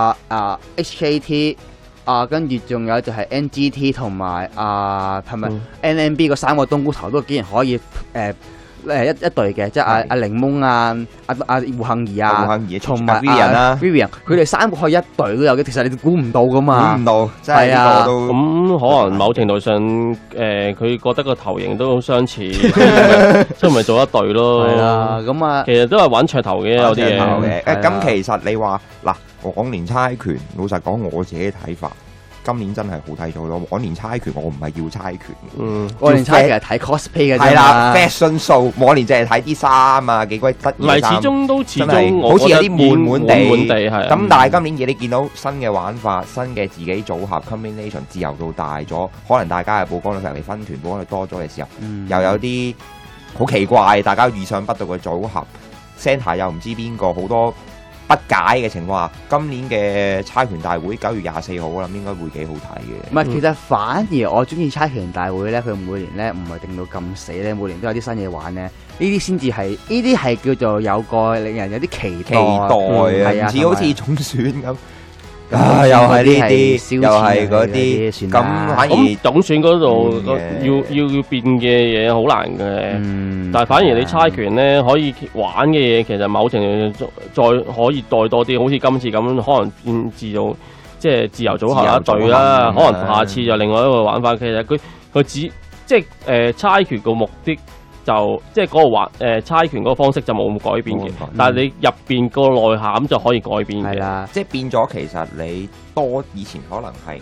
HKT 跟住仲有就係 NGT 同埋係咪 NMB 嗰三個冬菇頭都竟然可以一隊嘅，即係阿檸檬阿胡杏兒同埋Vivian 佢哋三個可以一隊都有嘅，其實你估唔到噶嘛， 估唔到，真係呢個都咁可能某程度上佢覺得個頭型都好相似，所以咪做一隊咯。 係啦，咁其實都係玩噱頭嘅有啲嘢。咁其實你話嗱，往年猜拳，老實講我自己睇法。今年真係好睇咗咯！往年猜拳我唔係要猜拳， 往年猜拳係睇 cosplay 嘅啫嘛。 係啦 ，fashion show， 往年淨係睇啲衫啊，幾鬼得意。 唔係，始終好似有啲悶地係。 咁但係今年嘢你見到新嘅玩法、新嘅自己組合 combination 自由度大咗，可能大家嘅曝光率嚟分團曝光率多咗嘅時候，又有啲好奇怪，大家意想不到嘅組合 ，center 又唔知邊個，好多不解嘅情況下，今年嘅猜拳大會9月24號，我諗應該會幾好睇嘅。 唔係，其實反而我中意猜拳大會咧，佢每年咧唔係定到咁死咧，每年都有啲新嘢玩咧。呢啲先至係，呢啲係叫做有個令人有啲期待啊，唔似好似總選咁。又係呢啲，又係嗰啲，咁反而總選嗰度要變嘅嘢好難嘅。但係反而你猜拳咧，可以玩嘅嘢，其實某程度再可以帶多啲，好似今次咁，可能變自由，即係自由組合一隊啦。可能下次就另外一個玩法。其實佢只即係猜拳個目的。就即係嗰個玩猜拳嗰個方式就冇咁改變嘅，但係你入邊個內涵就可以改變嘅。係啦， 即係變咗其實你多以前可能係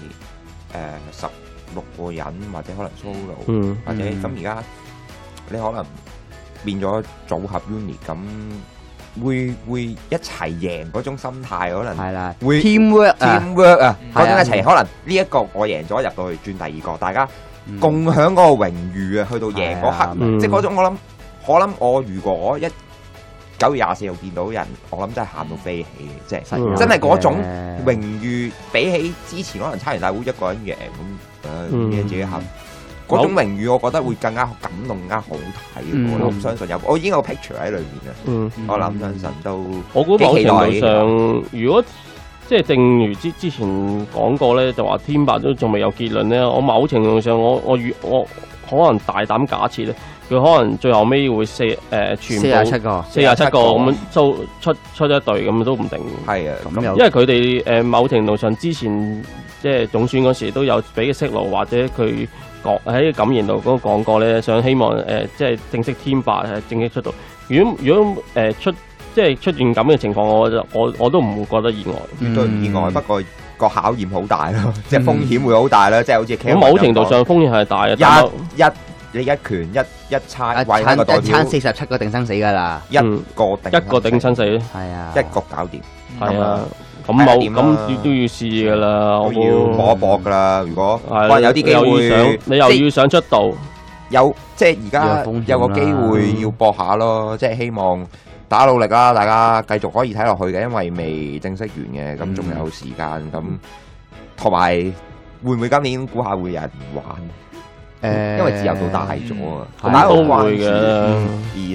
16個人或者可能 solo，或者咁而家你可能變咗組合 unit 咁，會一齊贏嗰種心態可能係啦，會 teamwork 啊，嗰種一齊可能呢一個我贏咗入到去轉第二個，大家。共享嗰個榮譽啊，去到贏嗰刻，即係嗰種我諗我如果9月24號見到人，我諗真係喊到飛起嘅，即係真係嗰種榮譽，比起之前可能猜拳大會一個人贏咁，自己喊，嗰種榮譽，我覺得會更加感動，更加好睇。我唔相信我已經有個 picture 喺裏面啊，我諗相信都我估某程度上，如果即係正如之前講過咧，就話天白都仲未有結論咧。我某程度上，我可能大膽假設咧，佢可能最後尾會全部47個咁出一隊咁都唔定。係啊，因為佢哋某程度上之前即係總選嗰時都有俾嘅息路，或者佢喺感言度嗰個講過咧，想希望即係正式天白係正式出道。如果即係出現咁嘅情況，我都唔會覺得意外， 絕對唔意外。不過個考驗好大咯，即係風險會好大啦。即係好似咁某程度上風險係大嘅。 你一拳一猜， 一餐47個定生死㗎啦， 一個定生死，係啊，一個搞掂， 係啊。咁都要試㗎啦， 都要搏一搏㗎啦。如果有啲機會， 你又要想出道， 即係而家有個機會要搏下咯。即係希望。打努力啦，大家繼續可以睇落去嘅，因為未正式完嘅，咁仲有時間咁，同埋會唔會今年估下會有人玩？因為自由度大咗啊，大家好關注議題。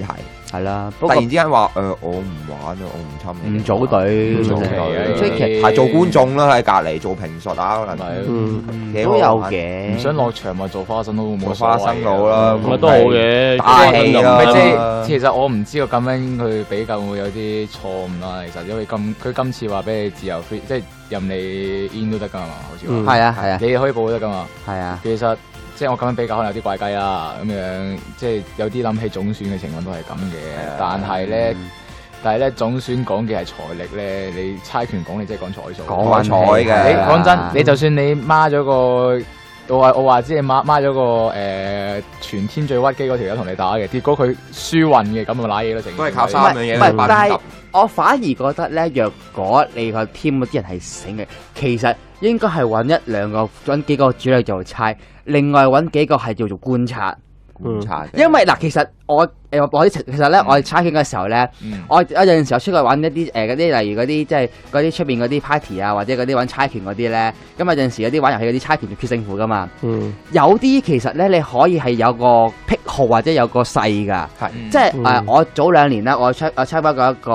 係啦。不突過然之間話我唔玩啊，我唔參你唔組隊， 唔組所隊以其實係做觀眾啦，喺隔離做評述啊，可能幾好都有玩嘅。 唔想落場咪做花生佬冇做所謂花生佬啦， 咁啊都好嘅， 打氣咁啦咪即係其實我唔知個咁樣佢比較會有啲錯誤啦。其實因為佢今次話俾你自由 free，即係任你 in 都得㗎嘛，好似話。 係啊係啊你可以報都得㗎嘛。 係啊。 其實即係我咁樣比較可能有啲怪雞啦，咁樣即係有啲諗起總選嘅情況都係咁嘅。但係咧總選講嘅係財力咧，你猜拳講你即係講彩數。 講彩嘅， 你講真，你就算你孖咗個。我話知你孖咗個全天最屈機嗰條友同你打嘅，結果佢輸運嘅，咁咪揦嘢咯，成都係靠三樣嘢。 唔係，但係我反而覺得咧，若果你個 team 嗰啲人係醒嘅，其實應該係揾幾個主力做猜，另外揾幾個係叫做觀察。 觀察嘅， 因為嗱，其實我哋猜拳嘅時候咧，我有陣時候出去玩一啲嗰啲，例如嗰啲即係嗰啲出邊嗰啲 party 啊，或者嗰啲玩猜拳嗰啲咧，咁有陣時有啲玩遊戲嗰啲猜拳決勝負噶嘛。有啲其實咧你可以係有個癖好或者有個勢㗎，即係我早2年啦，我參加過一個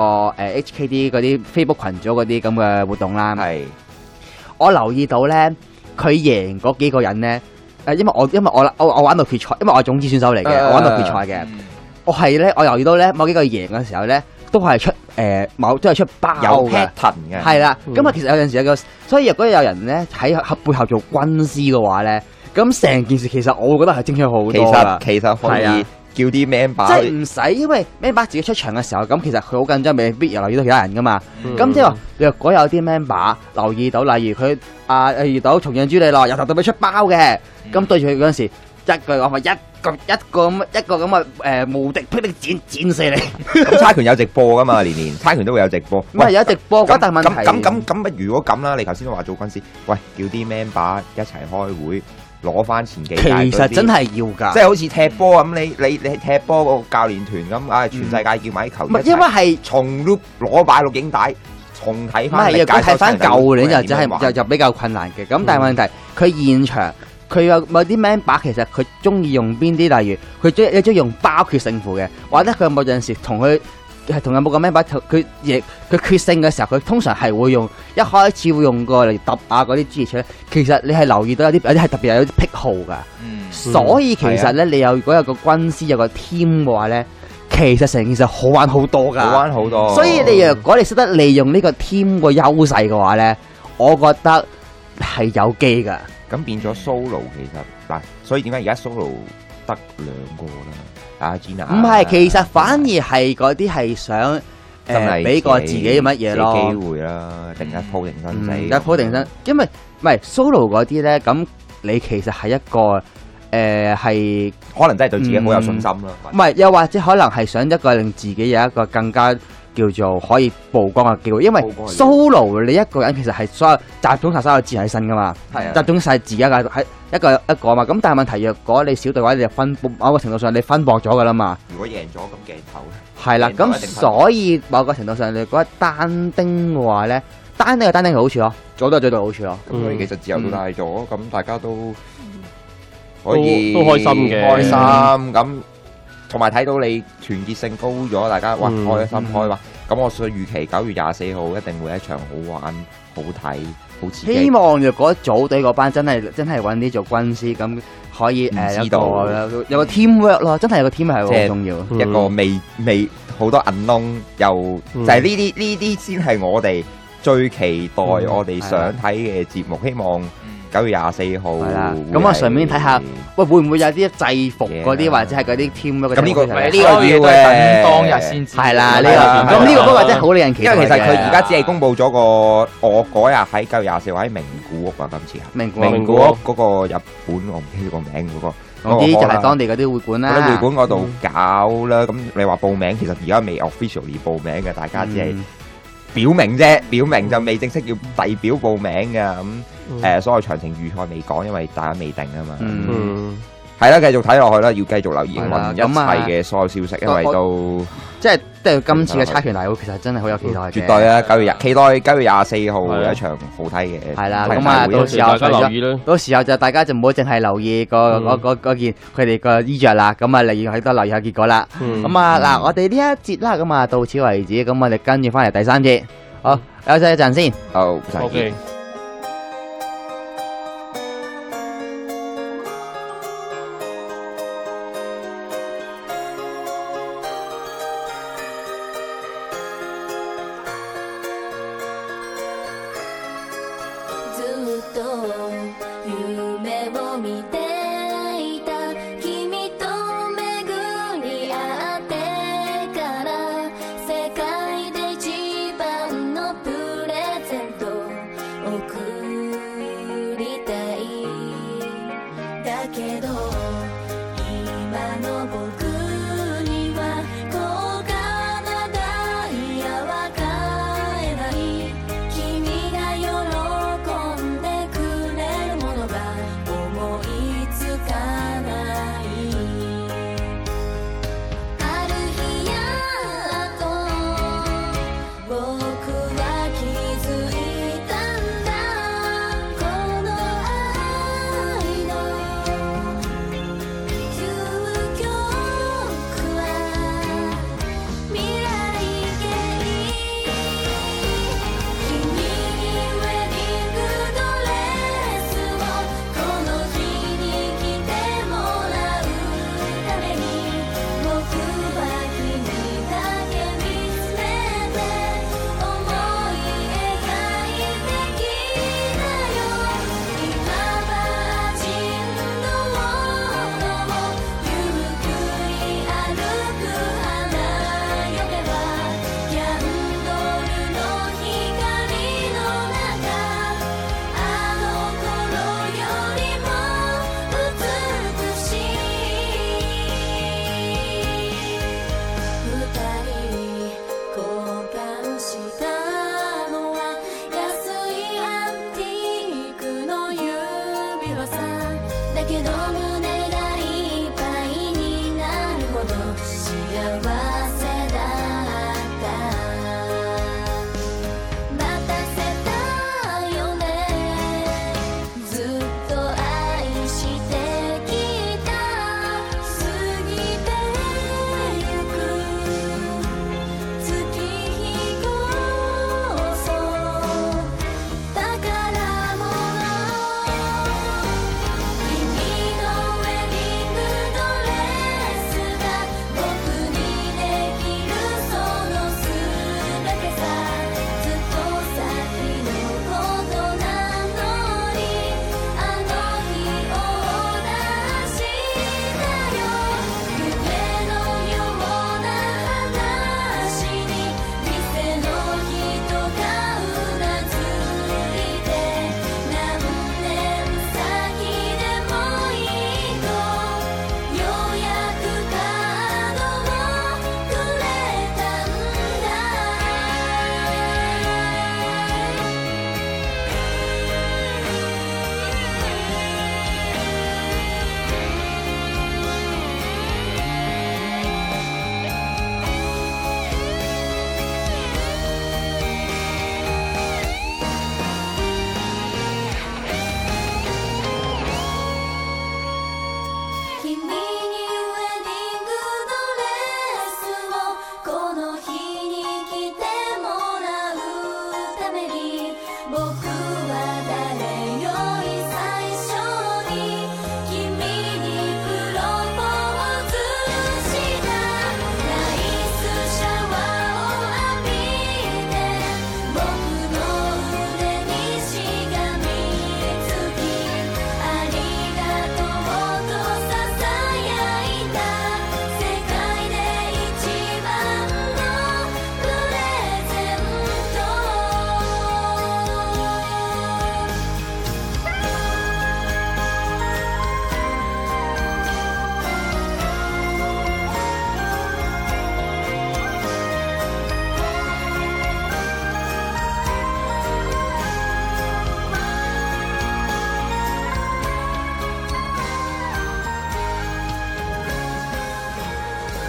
HKD 嗰啲 Facebook 群組嗰啲咁嘅活動啦。 係我留意到咧，佢贏嗰幾個人咧。因為我玩到決賽，因為我係種子選手嚟嘅，我玩到決賽嘅。我留意到咧，某幾個贏嘅時候咧，都係出包有嘅， pattern 嘅。 係啦。咁啊，其實有陣時有個，所以如果有人咧喺背後做軍師嘅話咧，咁成件事其實我會覺得係精彩好多㗎。 其實可以叫啲 member， 即係唔使，因為 member 自己出場嘅時候，咁其實佢好緊張，未必留意到其他人噶嘛。咁即係話，若果有啲 member 留意到，例如佢遇到重陽朱利樂由頭到尾出包嘅，咁對住佢嗰陣時，一句講話一個咁嘅無敵霹靂剪死你。 咁猜拳有直播噶嘛？年猜拳都會有直播。 唔係有直播，但係問題咁如果咁啦，你頭先都話做軍師，喂，叫啲 member 一齊開會。攞翻前幾屆其實真係要㗎， 即係好似踢波咁，你踢波個教練團咁，全世界叫埋啲球員一齊， 因為係重攞擺錄影帶，重睇翻。 唔係，如果睇翻舊年就比較困難嘅。咁但係問題，佢現場佢有某啲 member 其實佢中意用邊啲，例如佢中意用包決勝負嘅，或者佢有冇陣時同有冇個 member 佢決勝嘅時候，佢通常係會用一開始會用過嚟揼啊嗰啲諸如此類。其實你係留意到有啲係特別有啲癖好㗎，所以其實咧你如果有個軍師有個 team 嘅話咧，其實成件事好玩好多㗎， 好玩好多。 所以你若果你識得利用呢個 team 個優勢嘅話咧，我覺得係有機㗎。 咁變咗 solo 其實嗱，所以點解而家 solo 得2個啦？ 唔係，其實反而係嗰啲係想俾個自己乜嘢咯， 機會啦，定一鋪定生死， 一鋪定生。因為唔係 solo 嗰啲咧，咁你其實係一個係可能真係對自己好有信心啦。 唔係，又或者可能係想一個令自己有一個更加叫做可以曝光嘅機會。因為 solo 你一個人其實係所有集中晒所有資源喺身噶嘛，集中晒自己喺一個嘛。咁但係問題，若果你小隊嘅話，你就某個程度上你分薄咗噶啦嘛。 如果贏咗咁鏡頭係啦，咁所以某個程度上你覺得單丁嘅話咧，單丁有單丁嘅好處咯，組隊有組隊好處咯。 咁所以其實自由度大咗，咁大家都可以都開心嘅， 開心咁，同埋睇到你團結性高咗，大家哇開心開哇。咁我預期9月24號一定會一場好玩、好睇、好刺激。 希望若果組隊嗰班真係揾啲做軍師，咁可以有個 teamwork 咯，真係有個 team 係好重要。 一個未好多銀窿，又就係呢啲先係我哋最期待、我哋想睇嘅節目。希望9月24號係啦。 咁我順便睇下，喂會唔會有啲制服嗰啲或者係嗰啲 teamwork？ 咁呢個要等當日先知。 係啦，咁呢個不過真係好令人期待。 因為其實佢而家只係公佈咗我嗰日喺9月24號喺名古屋啊，今次係名古屋嗰個日本，我唔記得個名嗰個。 嗰啲就係當地嗰啲會館啦。 嗰啲會館嗰度搞啦，咁你話報名，其實而家未 officially 報名嘅，大家只係表明啫，表明就未正式要遞表報名嘅。咁所有詳情預賽未講，因為大家未定啊嘛。 係啦，繼續睇落去啦，要繼續留意係啦雲一切嘅所有消息，因為都即係對今次嘅猜拳大會其實真係好有期待嘅。 絕對啊！期待9月24號係啊一場好睇嘅。 係啦， 睇咁啊大會到時候大家留意啦。 到時候就大家就唔好淨係留意嗰件佢哋個衣着啦，咁啊例如喺度留意下結果啦。咁啊嗱，我哋呢一節啦，咁啊到此為止，咁我哋跟住翻嚟第三節，好休息一陣先。 好，再見。 OK。 ずっと夢を見ていた君と巡り合ってから世界で一番のプレゼント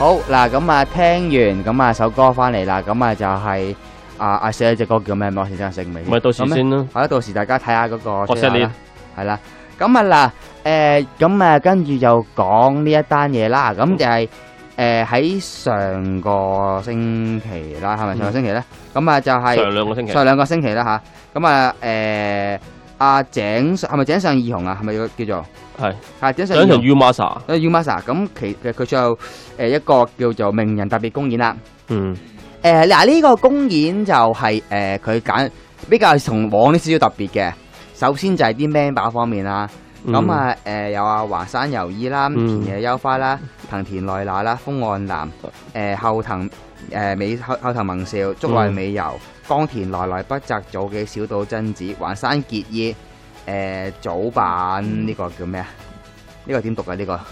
好嗱，咁啊聽完咁啊首歌翻嚟啦，咁啊就係寫咗隻歌叫咩名？我先真係醒未。 咪到時先啦。 係啦，到時大家睇下嗰個。 我 set 你。 係啦，咁啊嗱，咁啊跟住就講呢一單嘢啦，咁就係喺上個星期啦，係咪上個星期咧？咁啊就係上兩個星期。 上兩個星期啦吓，咁啊阿井係咪井上義雄啊？係咪叫做？係井上義雄 Umasa 咁其實佢最後一個叫做名人特別公演啦。嗱呢個公演就係佢揀比較同往啲少少特別嘅。首先就係啲 member 方面啦，咁啊有橫山由依啦、田野優花啦、藤田奈娜啦、風岸南、後藤萌少、竹內美由、岡田奈奈、北澤早紀、小島真子、橫山結衣、早版呢個叫咩啊？呢個點讀啊？呢個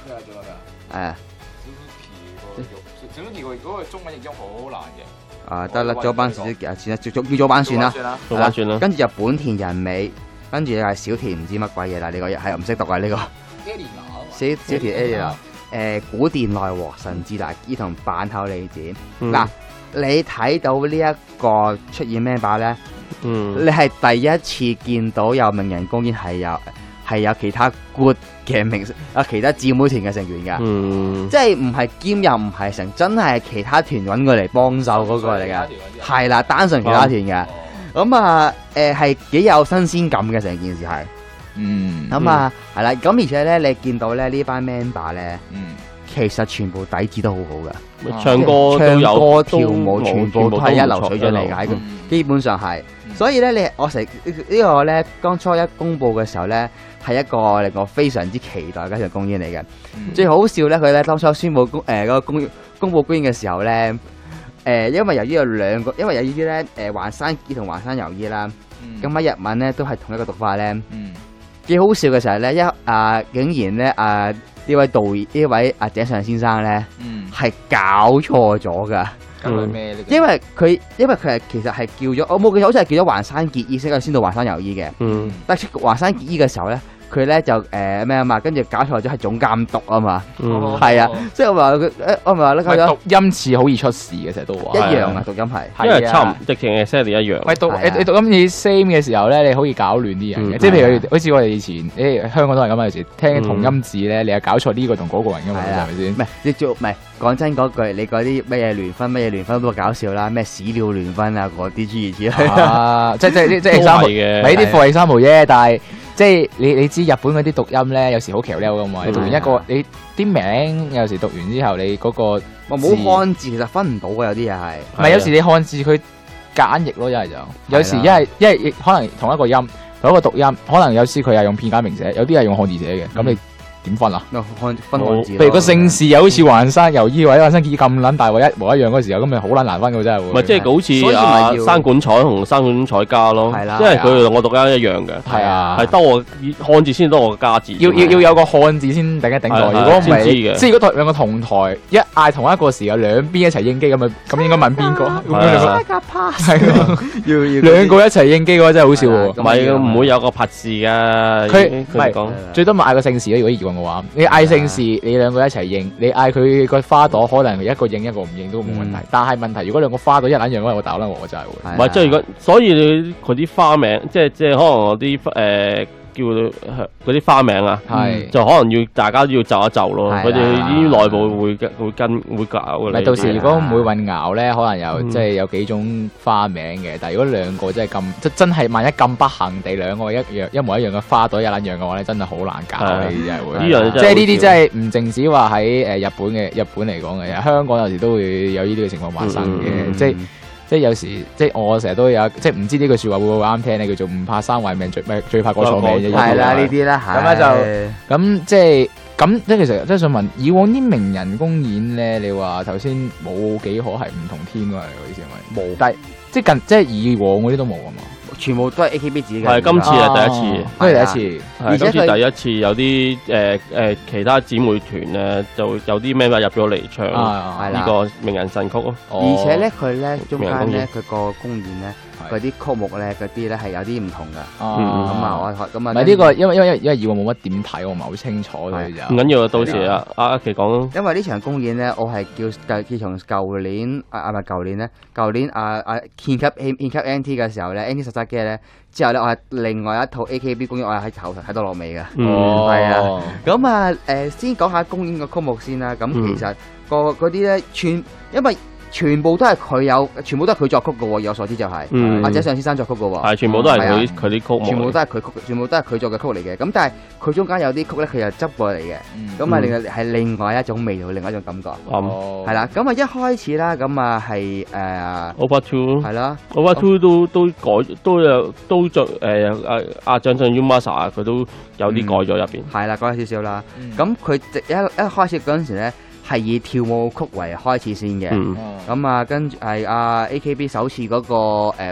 小島嗰個中文譯音好難嘅。 得啦，早版算啦，叫早版算啦， 早版算啦。 跟住就本田仁美。跟住又係小田唔知乜鬼嘢啦，呢個係唔識讀啊呢個。小田 Elena， 古殿內和神志達依同坂口理子。嗱，你睇到呢一個出現咩把咧？你係第一次見到有名人公演係有其他 good 嘅其他姊妹團嘅成員㗎。即係唔係兼又唔係成，真係其他團揾過嚟幫手嗰個嚟㗎。係啦，單純其他團嘅。咁啊，係幾有新鮮感嘅成件事係，咁啊係啦，咁而且咧，你見到咧呢班 member 咧，其實全部底子都好好噶， 唱歌跳舞全部都係一流水準嚟嘅，基本上係。所以咧，我成呢個咧，當初一公佈嘅時候咧，係一個令我非常之期待嘅一場公演嚟嘅。最好笑咧，佢咧當初宣佈嗰個公佈公演嘅時候咧。因為由於有兩個，因為由於咧橫山結同橫山由依啦，咁喺日文咧都係同一個讀法咧，幾好笑嘅時候咧，竟然咧呢位井上先生咧係搞錯咗噶，因為佢係其實係叫咗，我冇記錯好似係叫咗橫山結衣先到橫山由依嘅，但係橫山結衣嘅時候咧。佢咧就咩啊嘛，跟住搞錯咗係總監督啊嘛，係啊，即係我話佢，我咪話咧，佢讀音似好易出事嘅，成日都話一樣啊，讀音係， 因為差唔直情嘅 set 一樣。 喂，你讀音似 same 嘅時候咧，你好易搞亂啲人嘅，即係譬如好似我哋以前香港都係咁啊，有時聽同音字咧，你又搞錯呢個同嗰個人噶嘛，係咪先？ 唔係講真嗰句，你嗰啲乜嘢聯分都搞笑啦，咩屎尿聯分啊嗰啲諸如此類， 即係三毫嘅，咪啲貨係三毫啫，但係。即係你知日本嗰啲讀音咧，有時好橋溜噶嘛。你讀完一個，你啲名有時讀完之後，你嗰個冇漢字，其實分唔到嘅有啲嘢係。 唔係有時你漢字佢夾硬譯咯，一係就有時一係可能同一個音同一個讀音，可能有時佢係用片假名寫，有啲係用漢字寫嘅，咁你點分啊？ 分漢字。 譬如個姓氏又好似橫山由依或者橫山結衣咁撚大，一模一樣嗰時候，咁咪好撚難分嘅真係會。 唔係即係好似山管彩同山管彩加咯，即係佢哋兩個讀音一樣嘅。係啊，係得我漢字先多我加字。要有個漢字先頂一頂代。如果唔係，即係如果兩個同台一嗌同一個時候，兩邊一齊應機咁啊，咁應該問邊個？要兩個一齊應機嘅話真係好笑喎。 唔係唔會有個拍字㗎。佢講最多咪嗌個姓氏咯，如果移嘅話，你嗌姓氏，你兩個一齊應，你嗌佢個花朵，可能一個應一個唔應都冇問題。但係問題，如果兩個花朵一撚樣，我打撚我真係會。 唔係即係如果，所以你佢啲花名，即係可能我啲叫嗰啲花名啊，就可能要大家都要就一就咯。佢哋啲內部會搞嘅。 到時如果唔會混淆咧，可能有即係有幾種花名嘅。但係如果兩個真係咁，真係萬一咁不幸地兩個一模一樣嘅花朵一撚樣嘅話咧，真係好難搞。呢啲真係會。即係呢啲真係唔淨止話喺日本嚟講嘅，香港有時都會有呢啲嘅情況發生嘅。即係有時，即係我成日都有，即係唔知呢句説話會唔會啱聽咧？叫做唔怕生壞命，最怕講錯名啫。係啦， 呢啲啦， 咁咧就咁即係咁，即係其實即係想問，以往啲名人公演咧，你話頭先冇幾可係唔同天㗎？你意思係咪？冇，但係即係以往嗰啲都冇啊嘛。 全部都係 AKB 自己嘅。 係今次係第一次， 都係第一次。 而且今次第一次有啲其他姊妹團咧，就有啲咩入咗嚟唱呢個名人神曲咯。 而且咧，佢咧中間咧，佢個公演咧嗰啲曲目咧，嗰啲咧係有啲唔同㗎。 哦， 咁啊，我咁啊， 唔係呢個，因為以往冇乜點睇，我唔係好清楚所以就唔緊要啊，到時阿奇講咯。 因為呢場公演咧，我係自從舊年唔係舊年咧，舊年獻給 NT 嘅時候咧 ，NT 實質嘅咧，之後咧我係另外一套 AKB 公演，我係喺後台睇到落尾嘅。係啊，咁啊先講下公演嘅曲目先啦。咁其實嗰啲咧因為全部都係佢有，全部都係佢作曲嘅喎。以我所知就係，或者上先生作曲嘅喎。 係全部都係佢啲曲目。 全部都係佢全部都係佢作嘅曲嚟嘅。咁但係佢中間有啲曲咧，佢又執過嚟嘅。咁啊，係另外一種味道，另外一種感覺。係啦，咁啊一開始啦，咁啊係 Over Two 係啦 ，Over Two 都着阿張震 Umasa 佢都有啲改咗入邊。 係啦，改咗少少啦。咁佢一開始嗰陣時咧，係以跳舞曲為開始先嘅，咁啊跟住係AKB 首次嗰個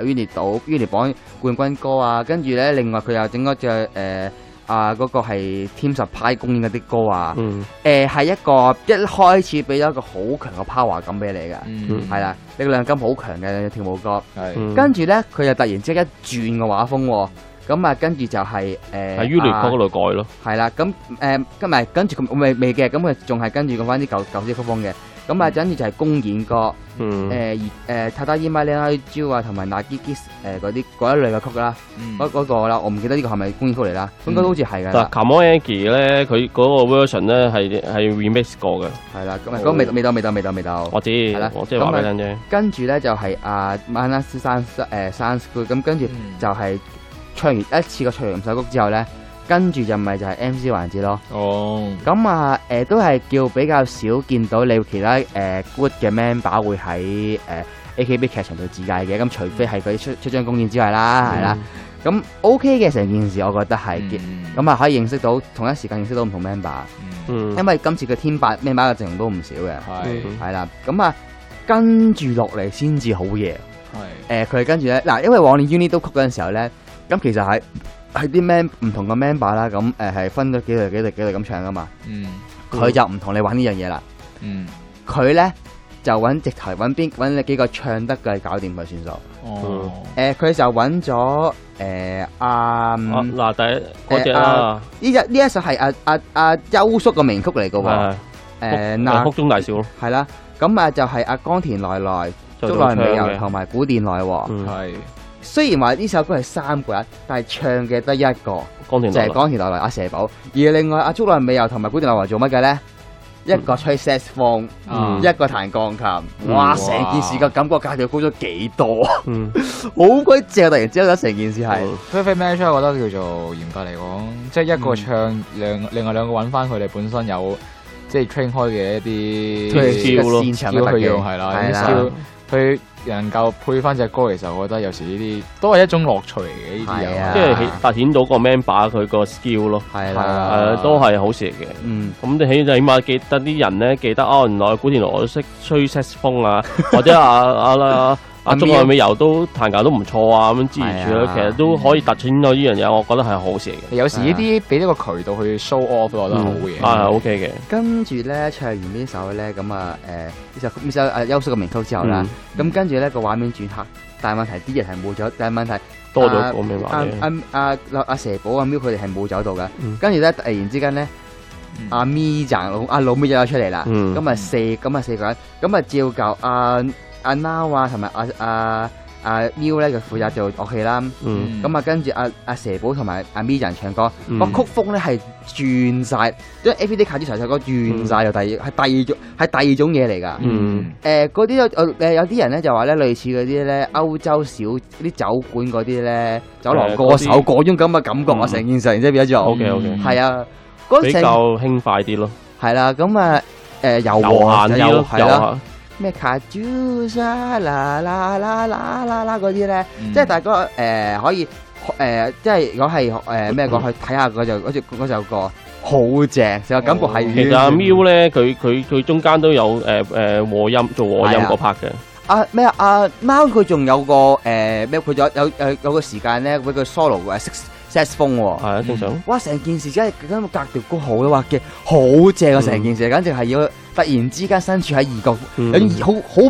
Unit 榜冠軍歌啊，跟住咧另外佢又整嗰隻嗰個係 Team 10公演嗰啲歌啊，係一個一開始俾咗一個好強嘅 power 感俾你嘅，係啦，力量感好強嘅跳舞歌，跟住咧佢又突然之間一轉個畫風喎。咁啊，跟住就係喺 Unit 嗰度改咯。 係啦，咁跟住佢未嘅，咁佢仲係跟住講翻啲舊式曲風嘅。咁啊，跟住就係公演歌，Tadaima Lenaiju 啊，同埋 Nagiki 嗰一類嘅曲啦。嗰個啦，我唔記得呢個係咪公演曲嚟啦？應該都好似係㗎。 但 Kamonagi 咧，佢嗰個 version 咧係 remix 過嘅。 係啦，咁嗰未到。 我知，係啦，我即係話俾你聽啫。 跟住咧就係Manas Sans 咁跟住就係。唱完一次過唱完五首曲之後咧，跟住就咪就係 MC 環節咯。咁啊都係叫比較少見到你其他good 嘅 member 會喺AKB 劇場度自介嘅。咁除非係佢出張公演之外啦，係啦。咁 OK 嘅成件事，我覺得係咁啊，可以認識到同一時間認識到唔同 member。因為今次嘅天8 member 嘅陣容都唔少嘅，係啦。咁啊跟住落嚟先至好嘢。佢跟住咧嗱，因為往年 Unit 都曲嗰陣時候咧。咁其實係啲唔同嘅 member 啦，咁係分咗幾隊咁唱噶嘛。佢就唔同你玩呢樣嘢啦。佢咧就直頭揾你幾個唱得嘅搞掂佢算數。佢就揾咗嗱第一嗰隻啦。 呢一首係阿優叔嘅名曲嚟嘅喎。 曲中大笑咯。係啦，咁就係阿岡田奈奈、竹內美由同埋古殿奈和。係。雖然話呢首歌係3個人，但係唱嘅得一個，就係岡田奈奈阿蛇寶。而另外阿竹內美由同埋古殿奈和做乜嘅咧？一個吹 saxophone，一個彈鋼琴。哇！成件事嘅感覺格調高咗幾多？好鬼正！突然之間覺得成件事係 perfect match，我覺得叫做嚴格嚟講，即係一個唱，另外兩個揾翻佢哋本身有即係 train 開嘅一啲 skill 咯，擅長嘅去用係啦，佢能夠配翻隻歌，其實我覺得有時呢啲都係一種樂趣嚟嘅，呢啲嘢， 即係凸顯到個 member 佢個 skill 咯，係啦，都係好事嚟嘅。咁你起碼記得啲人咧，記得原來古田樂識吹 saxophone 啊，或者阿竹內美由都彈琴都唔錯啊，咁樣之類咧，其實都可以凸顯咗呢樣嘢，我覺得係好事嚟嘅。 有時呢啲俾呢個渠道去 show off，我覺得好嘅。 係 OK 嘅。 跟住咧唱完呢首咧，咁呢首優叔嘅名曲之後啦，咁跟住咧個畫面轉黑，但係問題啲人係冇走，但係問題多咗個咩話嘅？ 阿蛇寶阿喵佢哋係冇走到嘅，跟住咧突然之間咧。阿咪賺阿老咪就出嚟啦，咁啊4個人，咁啊照舊阿 Now 啊同埋阿喵咧就負責做樂器啦，咁啊跟住阿蛇寶同埋阿咪賺唱歌，個曲風咧係轉晒，因為 FVD 卡之才唱歌轉晒就係第二種嘢嚟㗎，嗰啲有啲人咧就話咧類似嗰啲咧歐洲小啲酒館嗰啲咧酒廊歌手嗰種咁嘅感覺啊，成件事然之後變咗做 OK 係啊。 比較輕快啲咯， 係啦，咁柔和啲咯，係啦，咩卡朱莎啦啦啦啦啦啦嗰啲咧，即係大家可以即係如果係咩講去睇下嗰首歌，好正，成個感覺係。 其實阿 Miu 咧，佢中間都有和音做和音嗰 part 嘅。 阿貓佢仲有個佢仲有個時間咧，俾佢 solo saxophone 喎，係啊，正常。 哇！成件事真係根本格調高好多，嘅好正啊！成件事簡直係要突然之間身處喺異國，有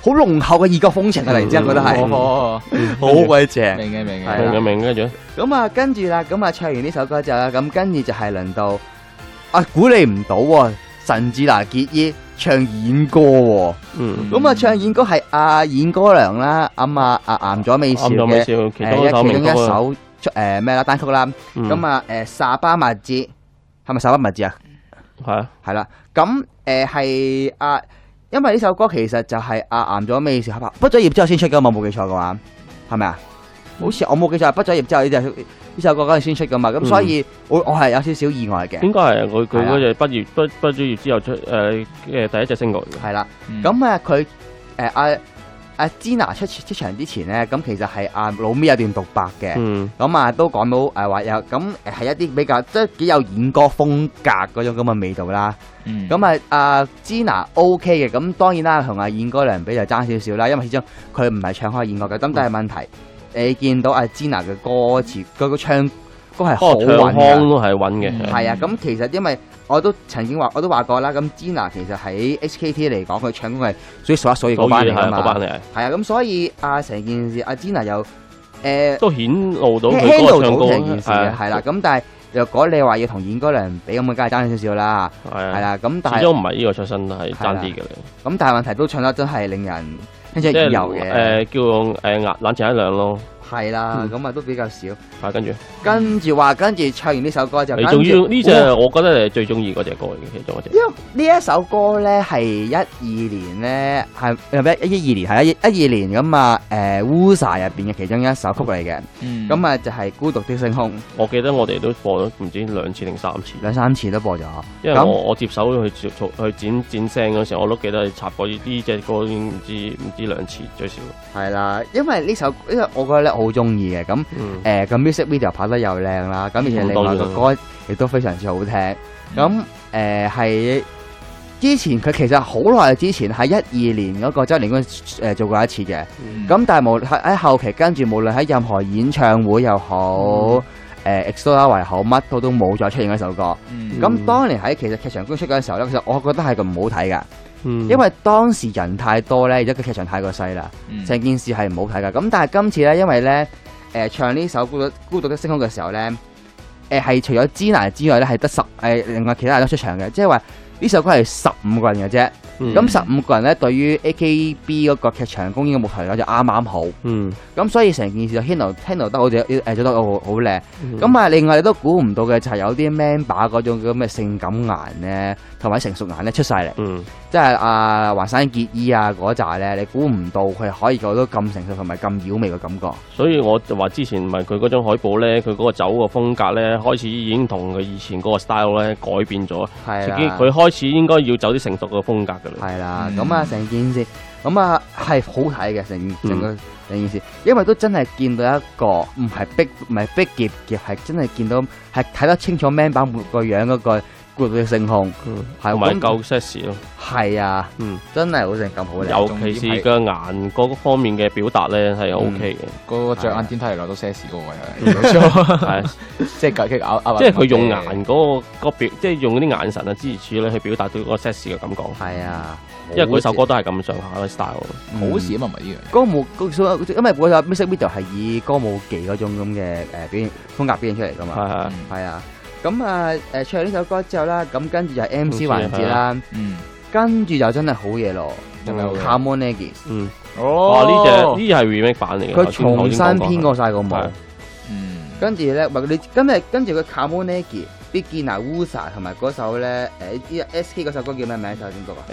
好濃厚嘅異國風情啊！突然之間覺得係哦， 好鬼正。 明嘅明係啦嘅， 明跟住咧咁啊，跟住啦，咁啊唱完呢首歌之後啦，咁跟住就係輪到估你唔到喎，神志拿結衣唱演歌喎。咁啊唱演歌係演歌娘啦，咁岩咗美少啱咗美嘅少其中一首其中一名歌啊， 首咩啦單曲啦。咁啊沙巴密茲係咪沙巴密茲啊？ 係啊， 係啦，咁係因為呢首歌其實就係岩咗美少畢咗業之後先出嘅嘛，冇記錯嘅話，係咪啊？好似我冇記錯，畢咗業之後呢首歌嗰陣先出嘅嘛，咁所以我係有少少意外嘅。 應該係佢嗰隻畢咗業之後出第一隻 single 嚟嘅。 係啦，咁佢阿 Gina 出場之前咧，咁其實係老咪有段獨白嘅，咁都講到話有咁係一啲比較即係幾有演歌風格嗰種咁嘅味道啦。咁Gina OK 嘅，咁當然啦，同演歌娘比就爭少少啦，因為始終佢唔係唱開演歌嘅，咁但係問題你見到Gina 嘅歌詞嗰個唱歌係好穩嘅， 唱腔都係穩嘅。 係啊，咁其實因為我都曾經我都話過啦，咁 Gina 其實喺 HKT 嚟講，佢唱歌係屬於數一數二嗰班嚟㗎嘛。係啊，咁所以成件事Gina又都顯露到佢 handle 唱歌到成件事嘅，係啦。咁但係若果你話要同演歌娘比，咁梗係爭少少啦。係啦，咁但係始終唔係呢個出身，係爭啲嘅。 咁但係問題都唱得真係令人聽出耳油嘅。 叫冷靜一兩咯。 係啦，咁都比較少。 跟住唱完呢首歌就， 你仲要呢隻，我覺得你最中意嗰隻歌嘅其中一隻。 因為呢一首歌咧係12年咧，係咩？12年係12年咁Wusa 入邊嘅其中一首曲嚟嘅。咁就係孤獨的星空。 我記得我哋都播咗唔知2次定3次， 兩三次都播咗。 因為我接手去剪聲嗰時候，我都記得插過呢隻歌已經唔知2次最少。 係啦，因為呢首我覺得咧好中意嘅，咁個 music video 拍得又靚啦，咁而且另外個歌亦都非常之好聽。咁係之前佢其實好耐之前喺12年嗰個周年嗰做過一次嘅，咁但係喺後期跟住無論喺任何演唱會又好，EXO 又好，乜都冇再出現嗰首歌。咁當年喺其實劇場公出嗰陣時候咧，其實我覺得係咁唔好睇噶。因為當時人太多咧，而家個劇場太過細啦，成件事係唔好睇噶。咁但係今次咧，因為咧唱呢首孤獨的星空嘅時候咧，係除咗 Gina 之外咧，係得另外其他人都出場嘅，即係話呢首歌係15個人嘅啫。咁15個人咧，對於 AKB 嗰個劇場公演嘅舞台就啱啱好。咁所以成件事就 handle 得好似做得好靚。咁另外你都估唔到嘅就係有啲 member 嗰種咁嘅性感顏咧，同埋成熟顏咧出晒嚟。即係橫山結衣嗰扎咧，你估唔到佢可以做到咁成熟同埋咁妖媚嘅感覺。 所以我就話之前唔係佢嗰張海報咧，佢嗰個走個風格咧，開始已經同佢以前嗰個 style 咧改變咗。佢開始應該要走啲成熟嘅風格㗎啦。 係啦，咁成件事係好睇嘅成件事，因為都真係見到一個唔係逼夾，係真係見到係睇得清楚 member 每個樣嗰個孤獨的星空，係同埋夠 sexy 咯。 係啊，真係好性感好靚， 尤其是個顏嗰方面嘅表達咧係 OK 嘅。 嗰個着眼點睇嚟都 sexy 嗰個位係，即係佢用顏嗰個表，即係用嗰啲眼神啊、支持咧去表達到個 sexy 嘅感覺。 係啊。 因為嗰首歌都係咁上下嘅 style， 好似啊嘛，唔係呢樣歌舞，因為嗰首 music video 係以歌舞伎嗰種咁嘅表現風格表現出嚟噶嘛，係啊，咁唱完呢首歌之後啦，咁跟住就係 MC 環節啦，跟住就真係好嘢咯，仲有 Come On Nagis， 呢隻係 remake 版嚟嘅， 佢重新編過晒個舞，跟住咧，跟住佢 Come On Nagis。Begin Wusa 同埋嗰首咧SK 嗰首歌叫咩名？首點讀啊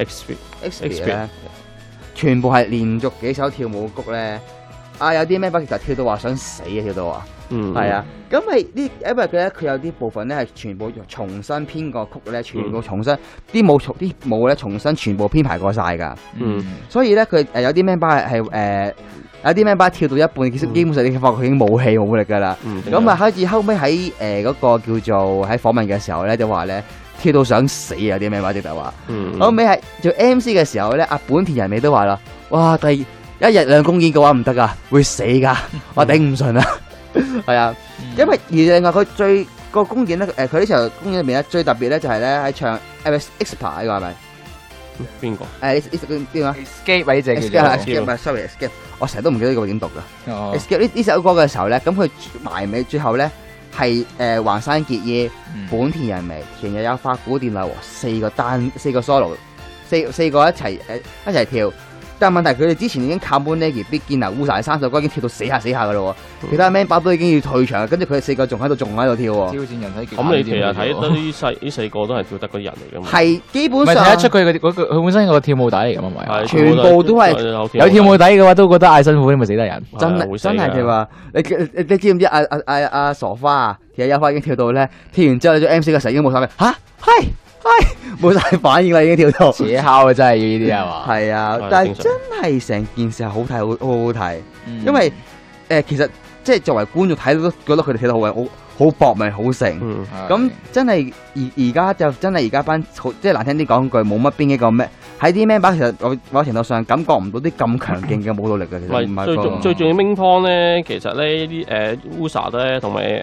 ？X 咧，全部係連續幾首跳舞曲咧。有啲咩其實跳到話想死嘅跳到話，係啊。咁因為佢有啲部分咧係全部重新編過曲咧，全部重新啲舞咧重新全部編排過晒㗎。所以咧佢有啲 member 係有啲 member 跳到一半，其實基本上你發覺佢已經冇氣冇力㗎啦。咁開始後尾喺嗰個叫做喺訪問嘅時候咧，就話咧跳到想死啊！啲 member 直頭話。後尾係做 MC 嘅時候咧，本田仁美都話啦：哇，第1日2公演嘅話唔得㗎，會死㗎，我頂唔順啊！係啊，因為而另外佢最個公演咧，佢呢場公演入面咧最特別咧就係咧喺唱 Expa 呢個係咪？ 邊個？ 呢邊啊 Escape 呢只叫做 ？Escape 唔係 sorry，Escape，我成日都唔記得呢個點讀㗎。 哦 Escape 呢首歌嘅時候咧，咁佢埋尾最後咧係橫山結衣、本田仁美、田日優花、古田麗和四個 solo， 四個一齊跳。但係問題佢哋之前已經靠 Moonegi、必見啊、Usa 三首歌已經跳到死下㗎咯喎，其他 member 都已經要退場，跟住佢哋四個仲喺度跳喎。 挑戰人體極限咁你其實睇得呢四個都係跳得嗰啲人嚟㗎嘛？ 係基本唔係上睇得出佢本身有個跳舞底嚟㗎嘛？係全部都係有跳舞底嘅話，都覺得嗌辛苦，你咪死得人。 真係跳啊！你知唔知阿傻花啊？其實有花已經跳到咧，跳完之後你做 MC 嘅時候已經冇晒嚇，係冇晒反應啦，已經跳到。 扯敲啊，真係要呢啲係嘛？ 係啊，但係真係成件事係好睇，好睇。因為其實即係作為觀眾睇到都覺得佢哋睇得好搏命，好成。咁真係而家就真係而家班即係難聽啲講句，冇乜邊幾個咩喺啲 member 其實某程度上感覺唔到啲咁強勁嘅舞蹈力嘅。其實唔係最重要 main point 咧，其實咧呢啲Usa 咧同埋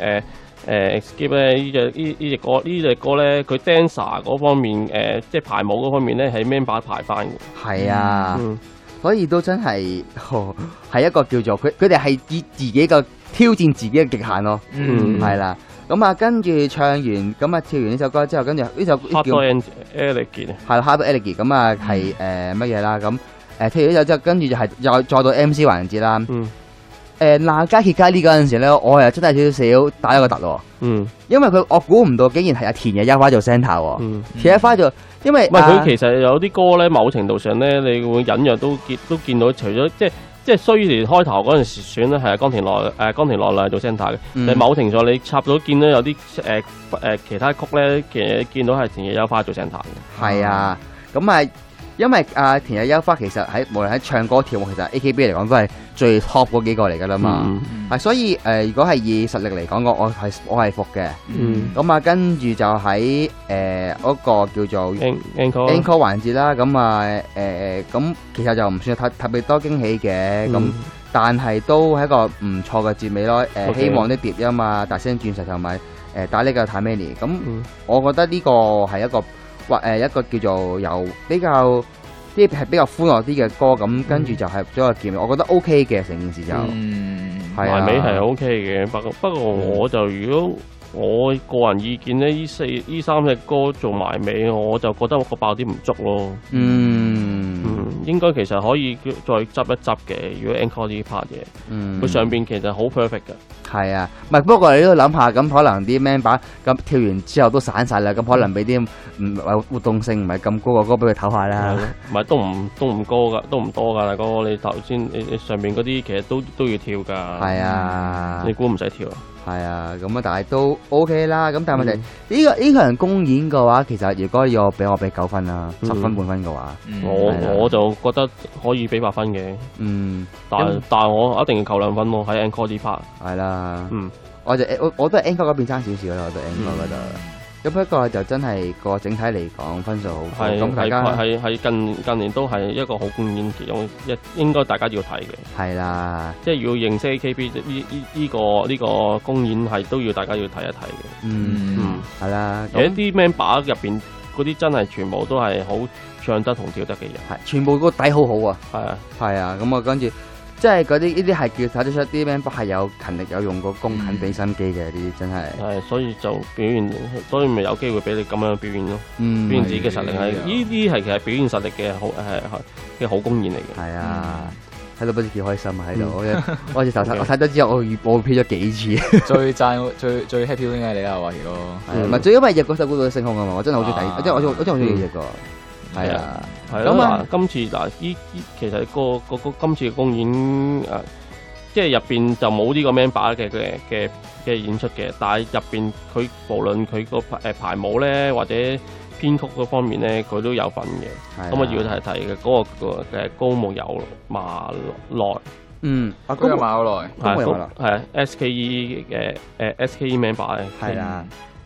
Escape 咧呢隻歌咧，佢 dancer 嗰方面即係排舞嗰方面咧係 member 排翻嘅。 係啊，所以都真係係一個叫做佢哋係以自己嘅挑戰自己嘅極限咯。係啦。咁啊，跟住唱完咁啊，跳完呢首歌之後，跟住呢首叫 Hard Elegant 係 Hard Elegant 咁啊係乜嘢啦？咁跳完呢首之後，跟住就係再到 MC 環節啦。那加傑加呢嗰陣時咧，我又真係少少打咗個突喎。因為我估唔到竟然係阿田日優花做 centre 喎。田日優花做，因為唔係佢其實有啲歌咧，某程度上咧，你會隱約都見到，除咗即係雖然開頭嗰陣時選咧係岡田奈良做 centre 嘅，但係某程度上你插到見到有啲其他曲咧，其實見到係田日優花做 centre 嘅。 係啊，咁啊。因為田日優花其實無論喺唱歌跳舞，其實 AKB 嚟講都係最 top 嗰幾個嚟㗎啦嘛。所以如果係以實力嚟講，我係服嘅。咁啊，跟住就喺嗰個叫做 encore 環節啦。咁其實就唔算特別多驚喜嘅。咁但係都係一個唔錯嘅結尾咯。希望啲碟音啊、大聲鑽石同埋打呢個 Tamani。咁我覺得呢個係一個。一個叫做由比較歡樂啲嘅歌，咁跟住就係咗個結尾，我覺得 OK 嘅成件事就埋尾係 OK 嘅。不過我就如果我個人意見咧，呢三隻歌做埋尾，我就覺得個爆點唔足咯。應該其實可以再執一執嘅。如果 encore 呢 part 嘢，佢上邊其實好 perfect 嘅。係啊，唔係不過你都諗下，咁可能啲 member 咁跳完之後都散晒啦，咁可能俾啲活動性唔係咁高嘅歌俾佢唞下啦。 唔係都唔高㗎，都唔多㗎，大哥。你頭先你上面嗰啲其實都要跳㗎。係啊，你估唔使跳啊？ 係啊，咁啊，但係都 OK 啦。咁但係問題呢個人公演嘅話，其實如果要俾我俾9分啦，10分滿分嘅話， 我就覺得可以俾8分嘅。但係我一定要扣2分咯，喺 encore 呢 part。 係啦，我都係 encore 嗰邊爭少少啦，我都 encore 嗰度。咁不過就真係個整體嚟講分數好高，咁大家係近年都係一個好公演，其中應該大家要睇嘅。係啦，即係要認識 AKB 呢個公演係都要大家要睇一睇嘅。係啦，其實啲 member 入邊嗰啲真係全部都係好唱得同跳得嘅人，係全部個底好好啊。係啊，咁我跟住。即係嗰啲呢啲係叫睇得出啲 member 係有勤力有用過功，肯俾心機嘅呢啲真係。係，所以就表現，所以咪有機會俾你咁樣表現咯。表現自己嘅實力係呢啲係其實表現實力嘅好嘅好公演嚟嘅。係啊，睇到不知幾開心啊喺度。我睇咗之後，我片咗幾次。最讚最 happy 應該係你啦，華僑哥。唔係最因為日嗰首歌到星空啊嘛，我真係好中意睇，我真係好中意日個。係啊，係咯。嗱，今次嗱其實今次嘅公演即係入邊就冇呢個 member 嘅演出嘅，但係入邊佢無論佢個排舞咧或者編曲嗰方面咧，佢都有份嘅。咁我要睇嘅嗰個高木有馬內，高木馬內係啊 SKE 嘅SKE member 係啦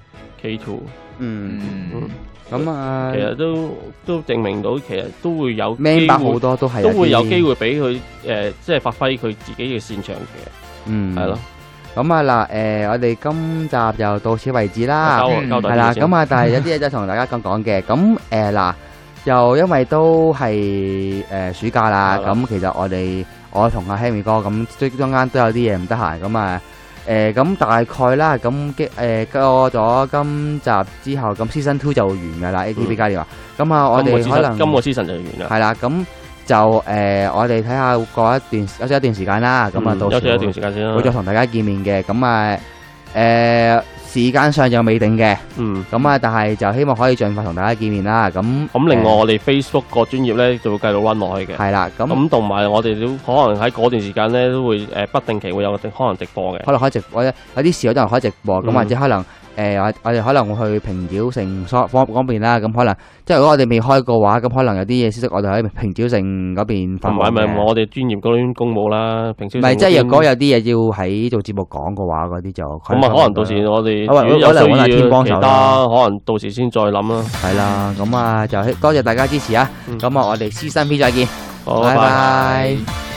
K2。咁啊，其實都證明到，其實都會有 member 好多都會有機會俾佢即係發揮佢自己嘅擅長嘅，係咯。咁啊嗱，我哋今集就到此為止啦，係啦。咁啊，但係有啲嘢就同大家講嘅。咁嗱， 又因為都係暑假啦， 係啦咁其實我同阿 Henry 哥咁中間都有啲嘢唔得閒，咁啊咁大概啦，咁過咗今集之後，咁 Season 2就會完㗎啦，ATV 加列話，咁啊我哋可能今個 season 就完啦。 係啦，咁就我哋睇下過一段休息一段時間啦，咁啊到時休息一段時間先啦。 會再同大家見面嘅，咁啊時間上就未定嘅，咁啊但係就希望可以盡快同大家見面啦。咁另外我哋 Facebook 個專頁咧就會繼續 run 落去嘅。 係啦， 咁同埋我哋都可能喺嗰段時間咧都會不定期會有可能直播嘅。 可能開直播，有啲時可能開直播，咁或者可能我哋可能會去平繳城方面啦。咁可能即係如果我哋未開嘅話，咁可能有啲嘢消息我哋喺平繳城嗰邊發放嘅。 唔係，我哋專頁嗰邊公佈啦。平銷唔係，即係若果有啲嘢要喺做節目講嘅話，嗰啲就咁啊，可能到時我哋可能揾阿天幫手啦。 可能到時先再諗啦。 係啦，咁啊就多謝大家支持啊！咁啊，我哋Season 3再見， 好， 拜拜拜。 拜。